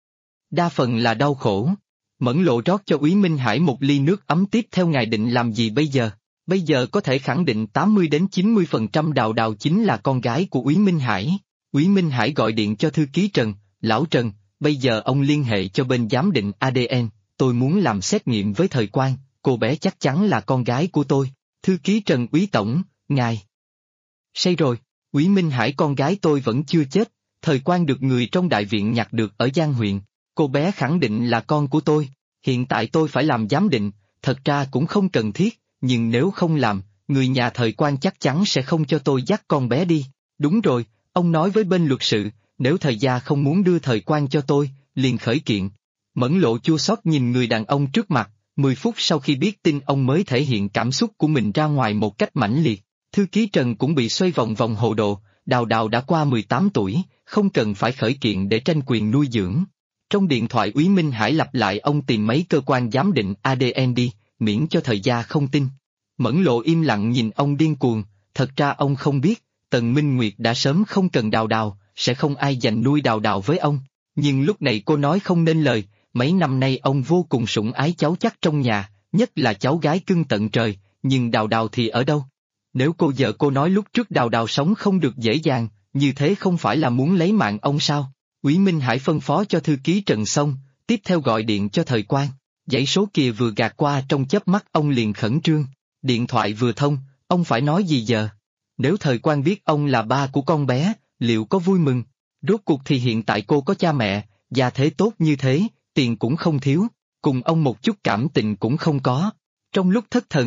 Đa phần là đau khổ. Mẫn Lộ rót cho Úy Minh Hải một ly nước ấm tiếp theo ngài định làm gì bây giờ? Bây giờ có thể khẳng định 80 đến 90% Đào Đào chính là con gái của Úy Minh Hải. Úy Minh Hải gọi điện cho thư ký Trần, lão Trần, bây giờ ông liên hệ cho bên giám định ADN, tôi muốn làm xét nghiệm với Thời Quang, cô bé chắc chắn là con gái của tôi. Thư ký Trần Úy Tổng, ngài. Say rồi, Úy Minh Hải con gái tôi vẫn chưa chết, Thời Quang được người trong đại viện nhặt được ở Giang huyện, cô bé khẳng định là con của tôi, hiện tại tôi phải làm giám định, thật ra cũng không cần thiết, nhưng nếu không làm, người nhà Thời Quang chắc chắn sẽ không cho tôi dắt con bé đi. Đúng rồi, ông nói với bên luật sự, nếu Thời gia không muốn đưa Thời Quang cho tôi, liền khởi kiện. Mẫn Lộ chua xót nhìn người đàn ông trước mặt, 10 phút sau khi biết tin ông mới thể hiện cảm xúc của mình ra ngoài một cách mãnh liệt. Thư ký Trần cũng bị xoay vòng vòng hồ đồ, Đào Đào đã qua 18 tuổi, không cần phải khởi kiện để tranh quyền nuôi dưỡng. Trong điện thoại Úy Minh Hải lặp lại ông tìm mấy cơ quan giám định ADN đi, miễn cho Thời gia không tin. Mẫn Lộ im lặng nhìn ông điên cuồng, thật ra ông không biết, Tần Minh Nguyệt đã sớm không cần Đào Đào, sẽ không ai dành nuôi Đào Đào với ông. Nhưng lúc này cô nói không nên lời, mấy năm nay ông vô cùng sủng ái cháu chắc trong nhà, nhất là cháu gái cưng tận trời, nhưng Đào Đào thì ở đâu? Nếu cô nói lúc trước Đào Đào sống không được dễ dàng, như thế không phải là muốn lấy mạng ông sao? Úy Minh Hải phân phó cho thư ký Trần xong, tiếp theo gọi điện cho Thời Quang, dãy số kia vừa gạt qua trong chớp mắt ông liền khẩn trương, điện thoại vừa thông, ông phải nói gì giờ? Nếu Thời Quang biết ông là ba của con bé, liệu có vui mừng? Rốt cuộc thì hiện tại cô có cha mẹ, gia thế tốt như thế, tiền cũng không thiếu, cùng ông một chút cảm tình cũng không có. Trong lúc thất thần,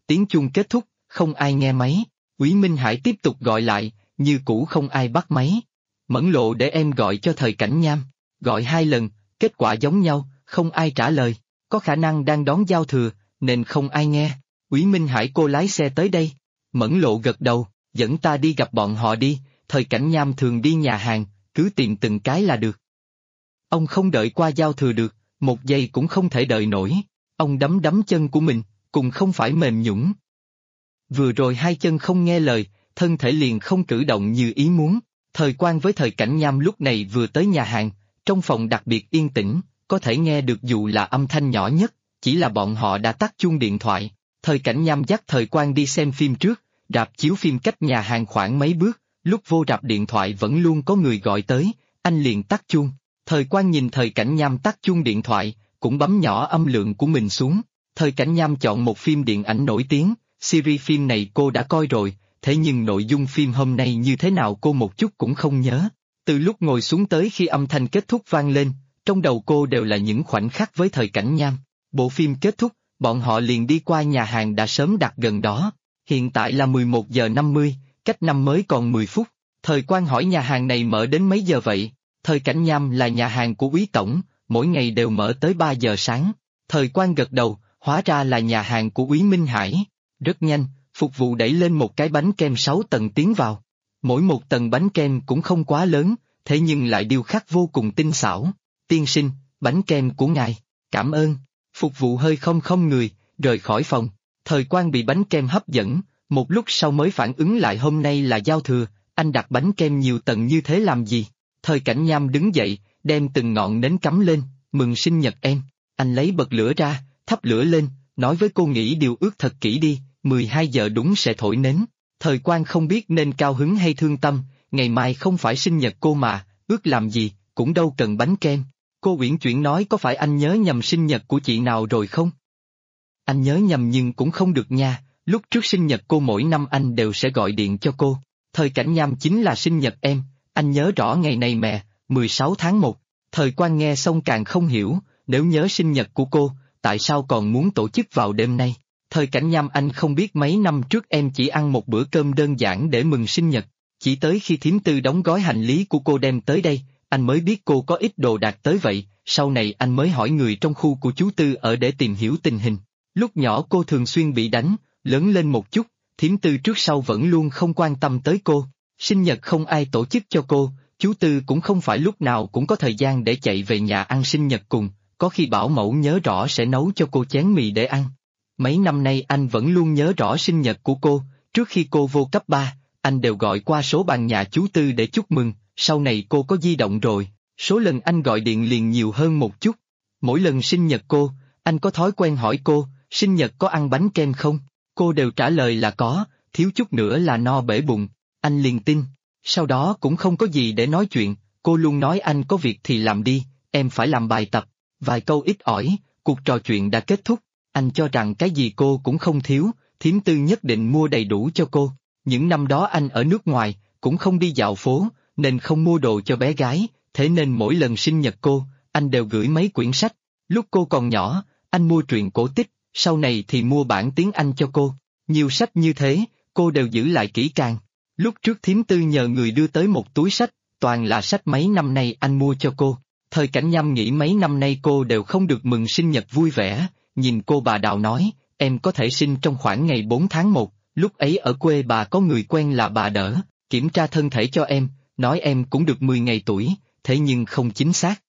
tiếng chuông kết thúc, không ai nghe máy. Úy Minh Hải tiếp tục gọi lại, như cũ không ai bắt máy. Mẫn Lộ để em gọi cho Thời Cảnh Nham. Gọi 2 lần, kết quả giống nhau, không ai trả lời. Có khả năng đang đón giao thừa, nên không ai nghe. Úy Minh Hải cô lái xe tới đây. Mẫn Lộ gật đầu, dẫn ta đi gặp bọn họ đi, Thời Cảnh Nham thường đi nhà hàng, cứ tìm từng cái là được. Ông không đợi qua giao thừa được, một giây cũng không thể đợi nổi. Ông đấm đấm chân của mình, cùng không phải mềm nhũn. Vừa rồi 2 chân không nghe lời, thân thể liền không cử động như ý muốn. Thời Quang với Thời Cảnh Nham lúc này vừa tới nhà hàng, trong phòng đặc biệt yên tĩnh, có thể nghe được dù là âm thanh nhỏ nhất, chỉ là bọn họ đã tắt chuông điện thoại. Thời Cảnh Nham dắt Thời Quang đi xem phim trước, rạp chiếu phim cách nhà hàng khoảng mấy bước, lúc vô rạp điện thoại vẫn luôn có người gọi tới, anh liền tắt chuông. Thời Quang nhìn Thời Cảnh Nham tắt chuông điện thoại, cũng bấm nhỏ âm lượng của mình xuống. Thời Cảnh Nham chọn một phim điện ảnh nổi tiếng, series phim này cô đã coi rồi, thế nhưng nội dung phim hôm nay như thế nào cô một chút cũng không nhớ. Từ lúc ngồi xuống tới khi âm thanh kết thúc vang lên, trong đầu cô đều là những khoảnh khắc với Thời Cảnh Nham. Bộ phim kết thúc, bọn họ liền đi qua nhà hàng đã sớm đặt gần đó. Hiện tại là 11 giờ 50, cách năm mới còn 10 phút. Thời Quang hỏi nhà hàng này mở đến mấy giờ vậy? Thời Cảnh Nham là nhà hàng của Úy Tổng, mỗi ngày đều mở tới 3 giờ sáng. Thời Quang gật đầu, hóa ra là nhà hàng của Úy Minh Hải. Rất nhanh, phục vụ đẩy lên một cái bánh kem 6 tầng tiến vào. Mỗi một tầng bánh kem cũng không quá lớn, thế nhưng lại điêu khắc vô cùng tinh xảo. Tiên sinh, bánh kem của ngài, cảm ơn. Phục vụ hơi không người, rời khỏi phòng. Thời Quang bị bánh kem hấp dẫn, một lúc sau mới phản ứng lại hôm nay là giao thừa, anh đặt bánh kem nhiều tầng như thế làm gì? Thời Cảnh Nham đứng dậy, đem từng ngọn nến cắm lên, mừng sinh nhật em. Anh lấy bật lửa ra, thắp lửa lên, nói với cô nghĩ điều ước thật kỹ đi, 12 giờ đúng sẽ thổi nến. Thời Quang không biết nên cao hứng hay thương tâm, ngày mai không phải sinh nhật cô mà, ước làm gì, cũng đâu cần bánh kem. Cô uyển chuyển nói có phải anh nhớ nhầm sinh nhật của chị nào rồi không? Anh nhớ nhầm nhưng cũng không được nha, lúc trước sinh nhật cô mỗi năm anh đều sẽ gọi điện cho cô. Thời Cảnh Nham chính là sinh nhật em, anh nhớ rõ ngày này mẹ, 16 tháng 1. Thời Quang nghe xong càng không hiểu, nếu nhớ sinh nhật của cô, tại sao còn muốn tổ chức vào đêm nay? Thời Cảnh Nham anh không biết mấy năm trước em chỉ ăn một bữa cơm đơn giản để mừng sinh nhật, chỉ tới khi thím Tư đóng gói hành lý của cô đem tới đây, anh mới biết cô có ít đồ đạc tới vậy, sau này anh mới hỏi người trong khu của chú Tư ở để tìm hiểu tình hình. Lúc nhỏ cô thường xuyên bị đánh, lớn lên một chút, thím Tư trước sau vẫn luôn không quan tâm tới cô, sinh nhật không ai tổ chức cho cô, chú Tư cũng không phải lúc nào cũng có thời gian để chạy về nhà ăn sinh nhật cùng, có khi bảo mẫu nhớ rõ sẽ nấu cho cô chén mì để ăn. Mấy năm nay anh vẫn luôn nhớ rõ sinh nhật của cô, trước khi cô vô cấp 3, anh đều gọi qua số bàn nhà chú Tư để chúc mừng, sau này cô có di động rồi, số lần anh gọi điện liền nhiều hơn một chút. Mỗi lần sinh nhật cô, anh có thói quen hỏi cô, sinh nhật có ăn bánh kem không? Cô đều trả lời là có, thiếu chút nữa là no bể bụng, anh liền tin. Sau đó cũng không có gì để nói chuyện, cô luôn nói anh có việc thì làm đi, em phải làm bài tập. Vài câu ít ỏi, cuộc trò chuyện đã kết thúc, anh cho rằng cái gì cô cũng không thiếu, thím Tư nhất định mua đầy đủ cho cô. Những năm đó anh ở nước ngoài, cũng không đi dạo phố, nên không mua đồ cho bé gái, thế nên mỗi lần sinh nhật cô, anh đều gửi mấy quyển sách. Lúc cô còn nhỏ, anh mua truyện cổ tích, sau này thì mua bản tiếng Anh cho cô. Nhiều sách như thế, cô đều giữ lại kỹ càng. Lúc trước thím Tư nhờ người đưa tới một túi sách, toàn là sách mấy năm nay anh mua cho cô. Thời Cảnh Nham nghĩ mấy năm nay cô đều không được mừng sinh nhật vui vẻ, nhìn cô bà Đào nói, em có thể sinh trong khoảng ngày 4 tháng 1, lúc ấy ở quê bà có người quen là bà Đỡ, kiểm tra thân thể cho em, nói em cũng được 10 ngày tuổi, thế nhưng không chính xác.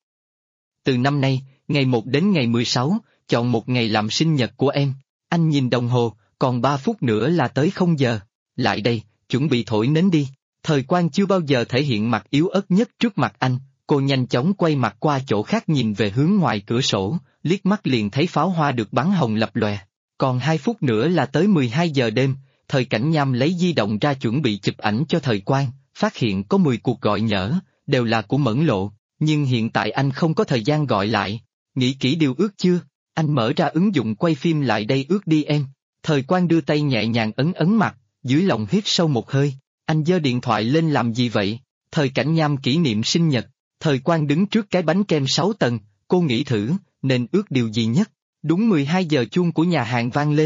Từ năm nay, ngày 1 đến ngày 16, chọn một ngày làm sinh nhật của em. Anh nhìn đồng hồ, còn 3 phút nữa là tới 0 giờ. Lại đây, chuẩn bị thổi nến đi. Thời Quang chưa bao giờ thể hiện mặt yếu ớt nhất trước mặt anh, cô nhanh chóng quay mặt qua chỗ khác nhìn về hướng ngoài cửa sổ, liếc mắt liền thấy pháo hoa được bắn hồng lập lòe. Còn 2 phút nữa là tới 12 giờ đêm, Thời Cảnh Nham lấy di động ra chuẩn bị chụp ảnh cho Thời Quang, phát hiện có 10 cuộc gọi nhỡ, đều là của Mẫn Lộ, nhưng hiện tại anh không có thời gian gọi lại. Nghĩ kỹ điều ước chưa? Anh mở ra ứng dụng quay phim lại đây ước đi em. Thời Quang đưa tay nhẹ nhàng ấn ấn mặt, dưới lòng hít sâu một hơi. Anh giơ điện thoại lên làm gì vậy? Thời Cảnh Nham kỷ niệm sinh nhật. Thời Quang đứng trước cái bánh kem 6 tầng, cô nghĩ thử, nên ước điều gì nhất? Đúng 12 giờ chuông của nhà hàng vang lên.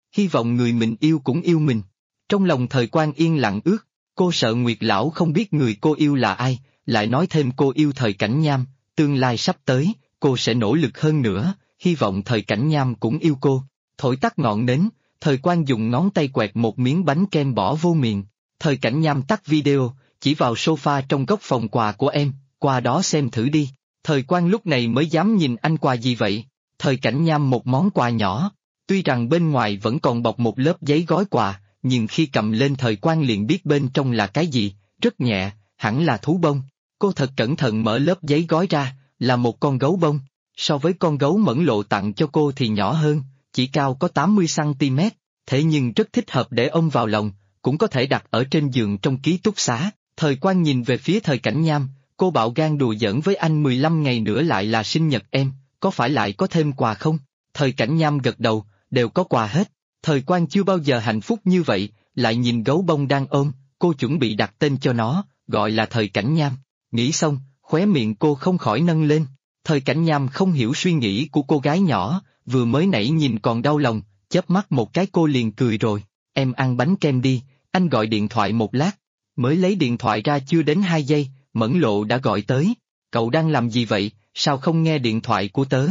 hy vọng người mình yêu cũng yêu mình. Trong lòng Thời Quan yên lặng ước, cô sợ Nguyệt Lão không biết người cô yêu là ai, lại nói thêm cô yêu Thời Cảnh Nham, tương lai sắp tới, cô sẽ nỗ lực hơn nữa, hy vọng Thời Cảnh Nham cũng yêu cô. Thổi tắt ngọn nến, Thời Quan dùng ngón tay quẹt một miếng bánh kem bỏ vô miệng. Thời Cảnh Nham tắt video, chỉ vào sofa trong góc phòng quà của em, qua đó xem thử đi. Thời Quan lúc này mới dám nhìn anh quà gì vậy? Thời Cảnh Nham một món quà nhỏ, tuy rằng bên ngoài vẫn còn bọc một lớp giấy gói quà, nhưng khi cầm lên Thời Quan liền biết bên trong là cái gì, rất nhẹ, hẳn là thú bông. Cô thật cẩn thận mở lớp giấy gói ra, là một con gấu bông. So với con gấu Mẫn Lộ tặng cho cô thì nhỏ hơn, chỉ cao có 80cm, thế nhưng rất thích hợp để ôm vào lòng, cũng có thể đặt ở trên giường trong ký túc xá. Thời Quan nhìn về phía Thời Cảnh Nham, cô bạo gan đùa giỡn với anh 15 ngày nữa lại là sinh nhật em, có phải lại có thêm quà không? Thời Cảnh Nham gật đầu, đều có quà hết. Thời Quan chưa bao giờ hạnh phúc như vậy, lại nhìn gấu bông đang ôm, cô chuẩn bị đặt tên cho nó, gọi là Thời Cảnh Nham. Nghĩ xong, khóe miệng cô không khỏi nâng lên. Thời Cảnh Nham không hiểu suy nghĩ của cô gái nhỏ, vừa mới nãy nhìn còn đau lòng, chớp mắt một cái cô liền cười rồi. Em ăn bánh kem đi, anh gọi điện thoại một lát. Mới lấy điện thoại ra chưa đến 2 giây, Mẫn Lộ đã gọi tới. Cậu đang làm gì vậy, sao không nghe điện thoại của tớ?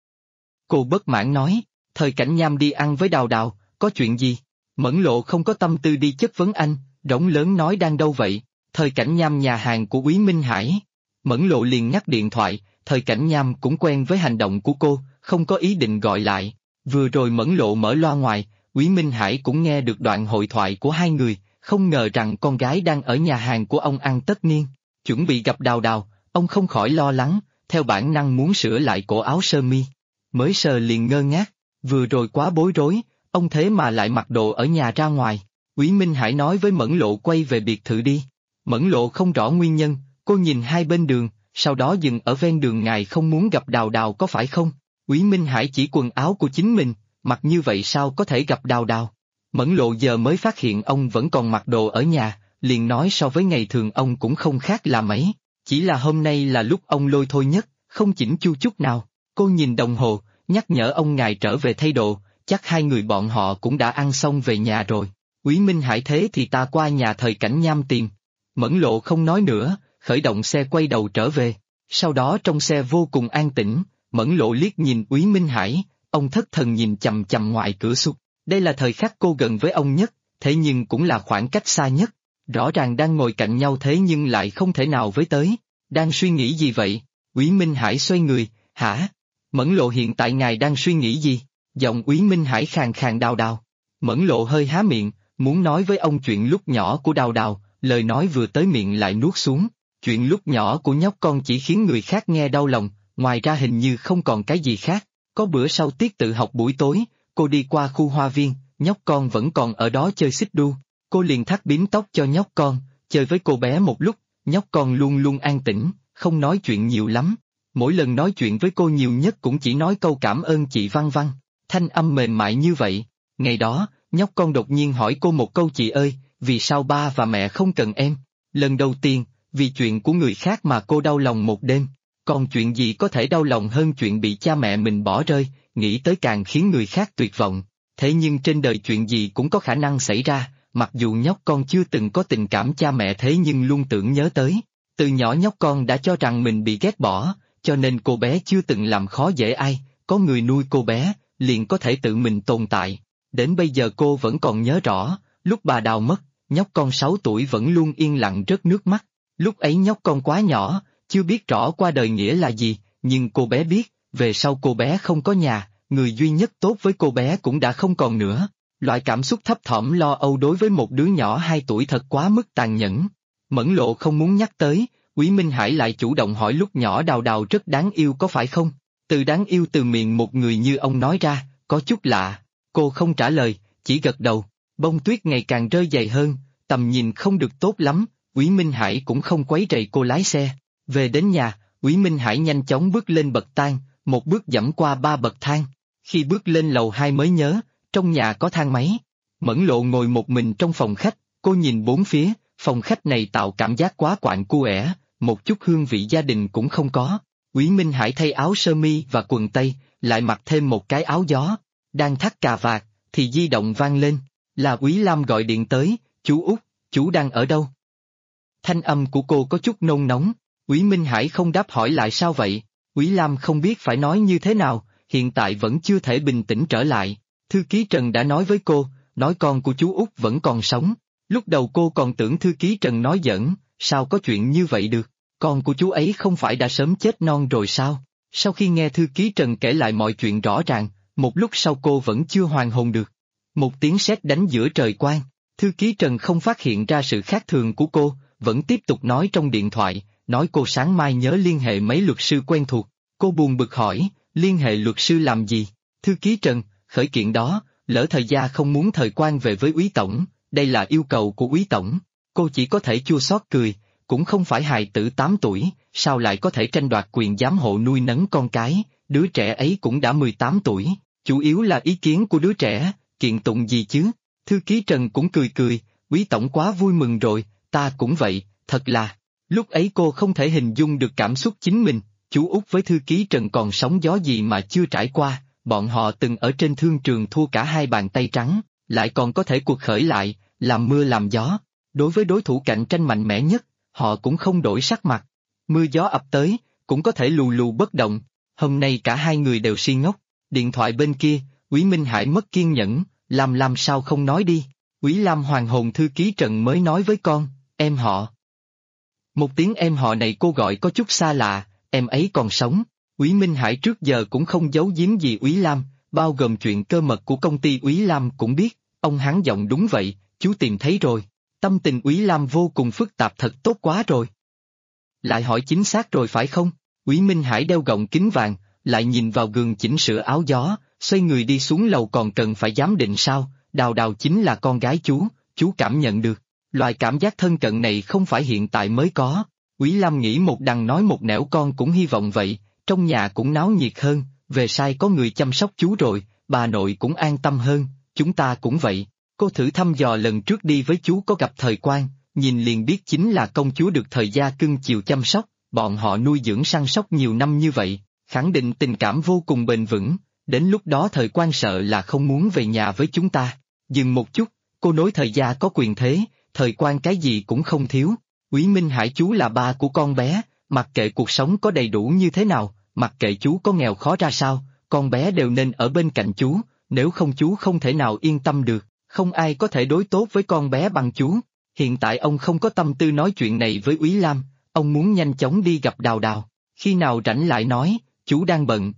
Cô bất mãn nói, Thời Cảnh Nham đi ăn với Đào Đào, có chuyện gì? Mẫn Lộ không có tâm tư đi chất vấn anh, rống lớn nói đang đâu vậy? Thời Cảnh Nham nhà hàng của Úy Minh Hải. Mẫn Lộ liền ngắt điện thoại, Thời Cảnh Nham cũng quen với hành động của cô, không có ý định gọi lại. Vừa rồi Mẫn Lộ mở loa ngoài, Úy Minh Hải cũng nghe được đoạn hội thoại của hai người, không ngờ rằng con gái đang ở nhà hàng của ông ăn tất niên. Chuẩn bị gặp Đào Đào, ông không khỏi lo lắng, theo bản năng muốn sửa lại cổ áo sơ mi. Mới sờ liền ngơ ngác, vừa rồi quá bối rối, ông thế mà lại mặc đồ ở nhà ra ngoài. Úy Minh Hải nói với Mẫn Lộ quay về biệt thự đi. Mẫn Lộ không rõ nguyên nhân, cô nhìn hai bên đường, sau đó dừng ở ven đường. Ngài không muốn gặp Đào Đào có phải không? Úy Minh Hải chỉ quần áo của chính mình, mặc như vậy sao có thể gặp Đào Đào? Mẫn Lộ giờ mới phát hiện ông vẫn còn mặc đồ ở nhà, liền nói so với ngày thường ông cũng không khác là mấy, chỉ là hôm nay là lúc ông lôi thôi nhất, không chỉnh chu chút nào. Cô nhìn đồng hồ, nhắc nhở ông ngài trở về thay đồ, chắc hai người bọn họ cũng đã ăn xong về nhà rồi. Úy Minh Hải thế thì ta qua nhà Thời Cảnh Nham tìm. Mẫn Lộ không nói nữa, khởi động xe quay đầu trở về. Sau đó trong xe vô cùng an tĩnh, Mẫn Lộ liếc nhìn Úy Minh Hải, ông thất thần nhìn chằm chằm ngoài cửa sổ. Đây là thời khắc cô gần với ông nhất, thế nhưng cũng là khoảng cách xa nhất. Rõ ràng đang ngồi cạnh nhau thế nhưng lại không thể nào với tới. Đang suy nghĩ gì vậy? Úy Minh Hải xoay người, hả? Mẫn Lộ hiện tại ngài đang suy nghĩ gì? Giọng Úy Minh Hải khàn khàn Đào Đào. Mẫn Lộ hơi há miệng, muốn nói với ông chuyện lúc nhỏ của Đào Đào, lời nói vừa tới miệng lại nuốt xuống. Chuyện lúc nhỏ của nhóc con chỉ khiến người khác nghe đau lòng, ngoài ra hình như không còn cái gì khác. Có bữa sau tiết tự học buổi tối, cô đi qua khu hoa viên, nhóc con vẫn còn ở đó chơi xích đu. Cô liền thắt bím tóc cho nhóc con, chơi với cô bé một lúc, nhóc con luôn luôn an tĩnh, không nói chuyện nhiều lắm. Mỗi lần nói chuyện với cô nhiều nhất cũng chỉ nói câu cảm ơn chị Văn Văn, thanh âm mềm mại như vậy. Ngày đó, nhóc con đột nhiên hỏi cô một câu chị ơi, vì sao ba và mẹ không cần em? Lần đầu tiên, vì chuyện của người khác mà cô đau lòng một đêm. Còn chuyện gì có thể đau lòng hơn chuyện bị cha mẹ mình bỏ rơi, nghĩ tới càng khiến người khác tuyệt vọng. Thế nhưng trên đời chuyện gì cũng có khả năng xảy ra, mặc dù nhóc con chưa từng có tình cảm cha mẹ thế nhưng luôn tưởng nhớ tới. Từ nhỏ nhóc con đã cho rằng mình bị ghét bỏ, cho nên cô bé chưa từng làm khó dễ ai, có người nuôi cô bé, liền có thể tự mình tồn tại. Đến bây giờ cô vẫn còn nhớ rõ, lúc bà Đào mất, nhóc con 6 tuổi vẫn luôn yên lặng rớt nước mắt. Lúc ấy nhóc con quá nhỏ, chưa biết rõ qua đời nghĩa là gì, nhưng cô bé biết, về sau cô bé không có nhà, người duy nhất tốt với cô bé cũng đã không còn nữa. Loại cảm xúc thấp thỏm lo âu đối với một đứa nhỏ 2 tuổi thật quá mức tàn nhẫn. Mẫn Lộ không muốn nhắc tới, Úy Minh Hải lại chủ động hỏi lúc nhỏ Đào Đào rất đáng yêu có phải không? Từ đáng yêu từ miệng một người như ông nói ra, có chút lạ. Cô không trả lời, chỉ gật đầu. Bông tuyết ngày càng rơi dày hơn, tầm nhìn không được tốt lắm, Úy Minh Hải cũng không quấy rầy cô lái xe. Về đến nhà, Úy Minh Hải nhanh chóng bước lên bậc thang, một bước dẫm qua 3 bậc thang. Khi bước lên lầu 2 mới nhớ, trong nhà có thang máy. Mẫn Lộ ngồi một mình trong phòng khách, cô nhìn bốn phía, phòng khách này tạo cảm giác quá quạnh cua, một chút hương vị gia đình cũng không có. Úy Minh Hải thay áo sơ mi và quần tây, lại mặc thêm một cái áo gió, đang thắt cà vạt, thì di động vang lên, là Úy Lam gọi điện tới, chú Út, chú đang ở đâu? Thanh âm của cô có chút nôn nóng, Úy Minh Hải không đáp hỏi lại sao vậy, Úy Lam không biết phải nói như thế nào, hiện tại vẫn chưa thể bình tĩnh trở lại, thư ký Trần đã nói với cô, nói con của chú Út vẫn còn sống, lúc đầu cô còn tưởng thư ký Trần nói giỡn, sao có chuyện như vậy được, con của chú ấy không phải đã sớm chết non rồi sao? Sau khi nghe thư ký Trần kể lại mọi chuyện rõ ràng, một lúc sau cô vẫn chưa hoàn hồn được. Một tiếng sét đánh giữa trời quang, thư ký Trần không phát hiện ra sự khác thường của cô, vẫn tiếp tục nói trong điện thoại, nói cô sáng mai nhớ liên hệ mấy luật sư quen thuộc. Cô buồn bực hỏi, liên hệ luật sư làm gì? Thư ký Trần, khởi kiện đó, lỡ thời gia không muốn Thời Quang về với Úy Tổng, đây là yêu cầu của Úy Tổng. Cô chỉ có thể chua xót cười, cũng không phải hài tử 8 tuổi, sao lại có thể tranh đoạt quyền giám hộ nuôi nấng con cái, đứa trẻ ấy cũng đã 18 tuổi, chủ yếu là ý kiến của đứa trẻ, kiện tụng gì chứ? Thư ký Trần cũng cười cười, Úy Tổng quá vui mừng rồi, ta cũng vậy, thật là. Lúc ấy cô không thể hình dung được cảm xúc chính mình, chú Út với thư ký Trần còn sóng gió gì mà chưa trải qua, bọn họ từng ở trên thương trường thua cả hai bàn tay trắng, lại còn có thể cuộc khởi lại, làm mưa làm gió. Đối với đối thủ cạnh tranh mạnh mẽ nhất, họ cũng không đổi sắc mặt. Mưa gió ập tới, cũng có thể lù lù bất động. Hôm nay cả hai người đều si ngốc. Điện thoại bên kia, Úy Minh Hải mất kiên nhẫn, làm sao không nói đi. Úy Lam hoàn hồn thư ký Trần mới nói với con, em họ. Một tiếng em họ này cô gọi có chút xa lạ, em ấy còn sống. Úy Minh Hải trước giờ cũng không giấu giếm gì Úy Lam, bao gồm chuyện cơ mật của công ty Úy Lam cũng biết. Ông hắn giọng đúng vậy, chú tìm thấy rồi. Tâm tình Úy Lam vô cùng phức tạp, thật tốt quá rồi. Lại hỏi chính xác rồi phải không? Úy Minh Hải đeo gọng kính vàng, lại nhìn vào gương chỉnh sửa áo gió, xoay người đi xuống lầu, còn cần phải giám định sao? Đào Đào chính là con gái chú cảm nhận được. Loại cảm giác thân cận này không phải hiện tại mới có. Úy Lam nghĩ một đằng nói một nẻo, con cũng hy vọng vậy, trong nhà cũng náo nhiệt hơn, về sai có người chăm sóc chú rồi, bà nội cũng an tâm hơn, chúng ta cũng vậy. Cô thử thăm dò lần trước đi với chú có gặp Thời Quang, nhìn liền biết chính là công chúa được Thời gia cưng chiều chăm sóc, bọn họ nuôi dưỡng săn sóc nhiều năm như vậy, khẳng định tình cảm vô cùng bền vững, đến lúc đó Thời Quang sợ là không muốn về nhà với chúng ta. Dừng một chút, cô nói Thời gia có quyền thế, Thời Quang cái gì cũng không thiếu. Úy Minh Hải, chú là ba của con bé, mặc kệ cuộc sống có đầy đủ như thế nào, mặc kệ chú có nghèo khó ra sao, con bé đều nên ở bên cạnh chú, nếu không chú không thể nào yên tâm được, không ai có thể đối tốt với con bé bằng chú. Hiện tại ông không có tâm tư nói chuyện này với Úy Lam, ông muốn nhanh chóng đi gặp Đào Đào, khi nào rảnh lại nói, chú đang bận.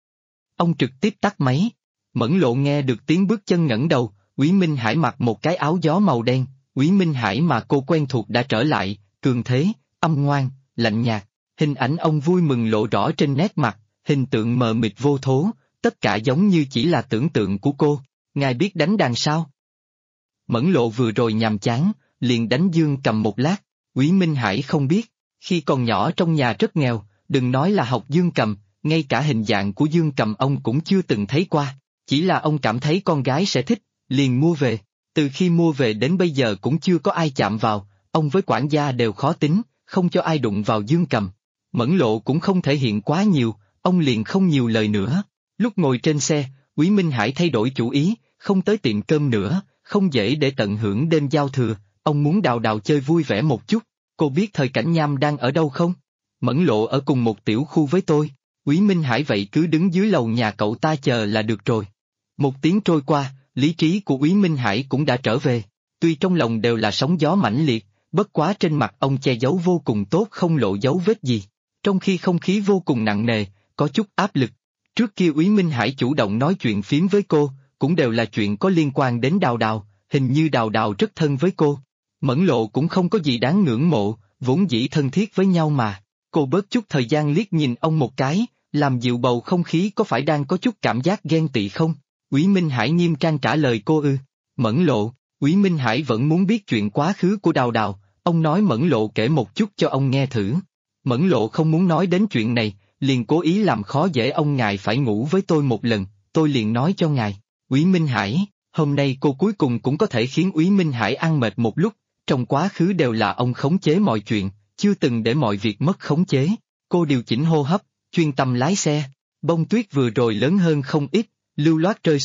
Ông trực tiếp tắt máy. Mẫn Lộ nghe được tiếng bước chân ngẩng đầu, Úy Minh Hải mặc một cái áo gió màu đen, Úy Minh Hải mà cô quen thuộc đã trở lại, cường thế, âm ngoan, lạnh nhạt, hình ảnh ông vui mừng lộ rõ trên nét mặt, hình tượng mờ mịt vô thố, tất cả giống như chỉ là tưởng tượng của cô. Ngài biết đánh đàn sao? Mẫn Lộ vừa rồi nhàm chán, liền đánh dương cầm một lát. Úy Minh Hải không biết, khi còn nhỏ trong nhà rất nghèo, đừng nói là học dương cầm, ngay cả hình dạng của dương cầm ông cũng chưa từng thấy qua, chỉ là ông cảm thấy con gái sẽ thích, liền mua về, từ khi mua về đến bây giờ cũng chưa có ai chạm vào, ông với quản gia đều khó tính, không cho ai đụng vào dương cầm. Mẫn Lộ cũng không thể hiện quá nhiều, ông liền không nhiều lời nữa. Lúc ngồi trên xe, Úy Minh Hải thay đổi chủ ý, không tới tiệm cơm nữa, không dễ để tận hưởng đêm giao thừa, ông muốn Đào Đào chơi vui vẻ một chút. Cô biết Thời Cảnh Nham đang ở đâu không? Mẫn Lộ ở cùng một tiểu khu với tôi. Úy Minh Hải, vậy cứ đứng dưới lầu nhà cậu ta chờ là được rồi. Một tiếng trôi qua, lý trí của Úy Minh Hải cũng đã trở về. Tuy trong lòng đều là sóng gió mãnh liệt, bất quá trên mặt ông che giấu vô cùng tốt, không lộ dấu vết gì. Trong khi không khí vô cùng nặng nề, có chút áp lực. Trước kia Úy Minh Hải chủ động nói chuyện phiếm với cô, cũng đều là chuyện có liên quan đến Đào Đào, hình như Đào Đào rất thân với cô. Mẫn Lộ cũng không có gì đáng ngưỡng mộ, vốn dĩ thân thiết với nhau mà. Cô bớt chút thời gian liếc nhìn ông một cái, làm dịu bầu không khí, có phải đang có chút cảm giác ghen tị không? Úy Minh Hải nghiêm trang trả lời cô Mẫn Lộ, Úy Minh Hải vẫn muốn biết chuyện quá khứ của Đào Đào, ông nói Mẫn Lộ kể một chút cho ông nghe thử. Mẫn Lộ không muốn nói đến chuyện này, liền cố ý làm khó dễ ông, ngài phải ngủ với tôi một lần, tôi liền nói cho ngài. Úy Minh Hải, hôm nay cô cuối cùng cũng có thể khiến Úy Minh Hải ăn mệt một lúc, trong quá khứ đều là ông khống chế mọi chuyện, chưa từng để mọi việc mất khống chế. Cô điều chỉnh hô hấp, chuyên tâm lái xe, bông tuyết vừa rồi lớn hơn không ít, lưu loát rơi xuống,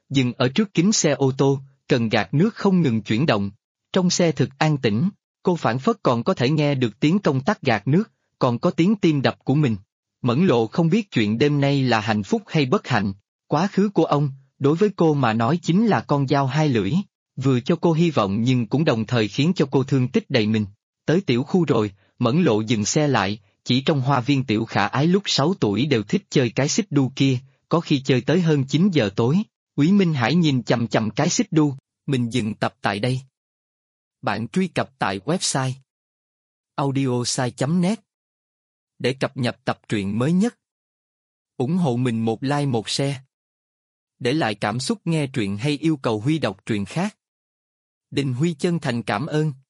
dừng ở trước kính xe ô tô, cần gạt nước không ngừng chuyển động. Trong xe thực an tĩnh, cô phảng phất còn có thể nghe được tiếng công tắc gạt nước, còn có tiếng tim đập của mình. Mẫn Lộ không biết chuyện đêm nay là hạnh phúc hay bất hạnh. Quá khứ của ông, đối với cô mà nói chính là con dao hai lưỡi, vừa cho cô hy vọng nhưng cũng đồng thời khiến cho cô thương tích đầy mình. Tới tiểu khu rồi, Mẫn Lộ dừng xe lại, chỉ trong hoa viên tiểu khả ái lúc 6 tuổi đều thích chơi cái xích đu kia, có khi chơi tới hơn 9 giờ tối. Úy Minh Hải nhìn chằm chằm cái xích đu, mình dừng tập tại đây. Bạn truy cập tại website audiosai.net để cập nhật tập truyện mới nhất. Ủng hộ mình một like một share. Để lại cảm xúc nghe truyện hay yêu cầu Huy đọc truyện khác. Đình Huy chân thành cảm ơn.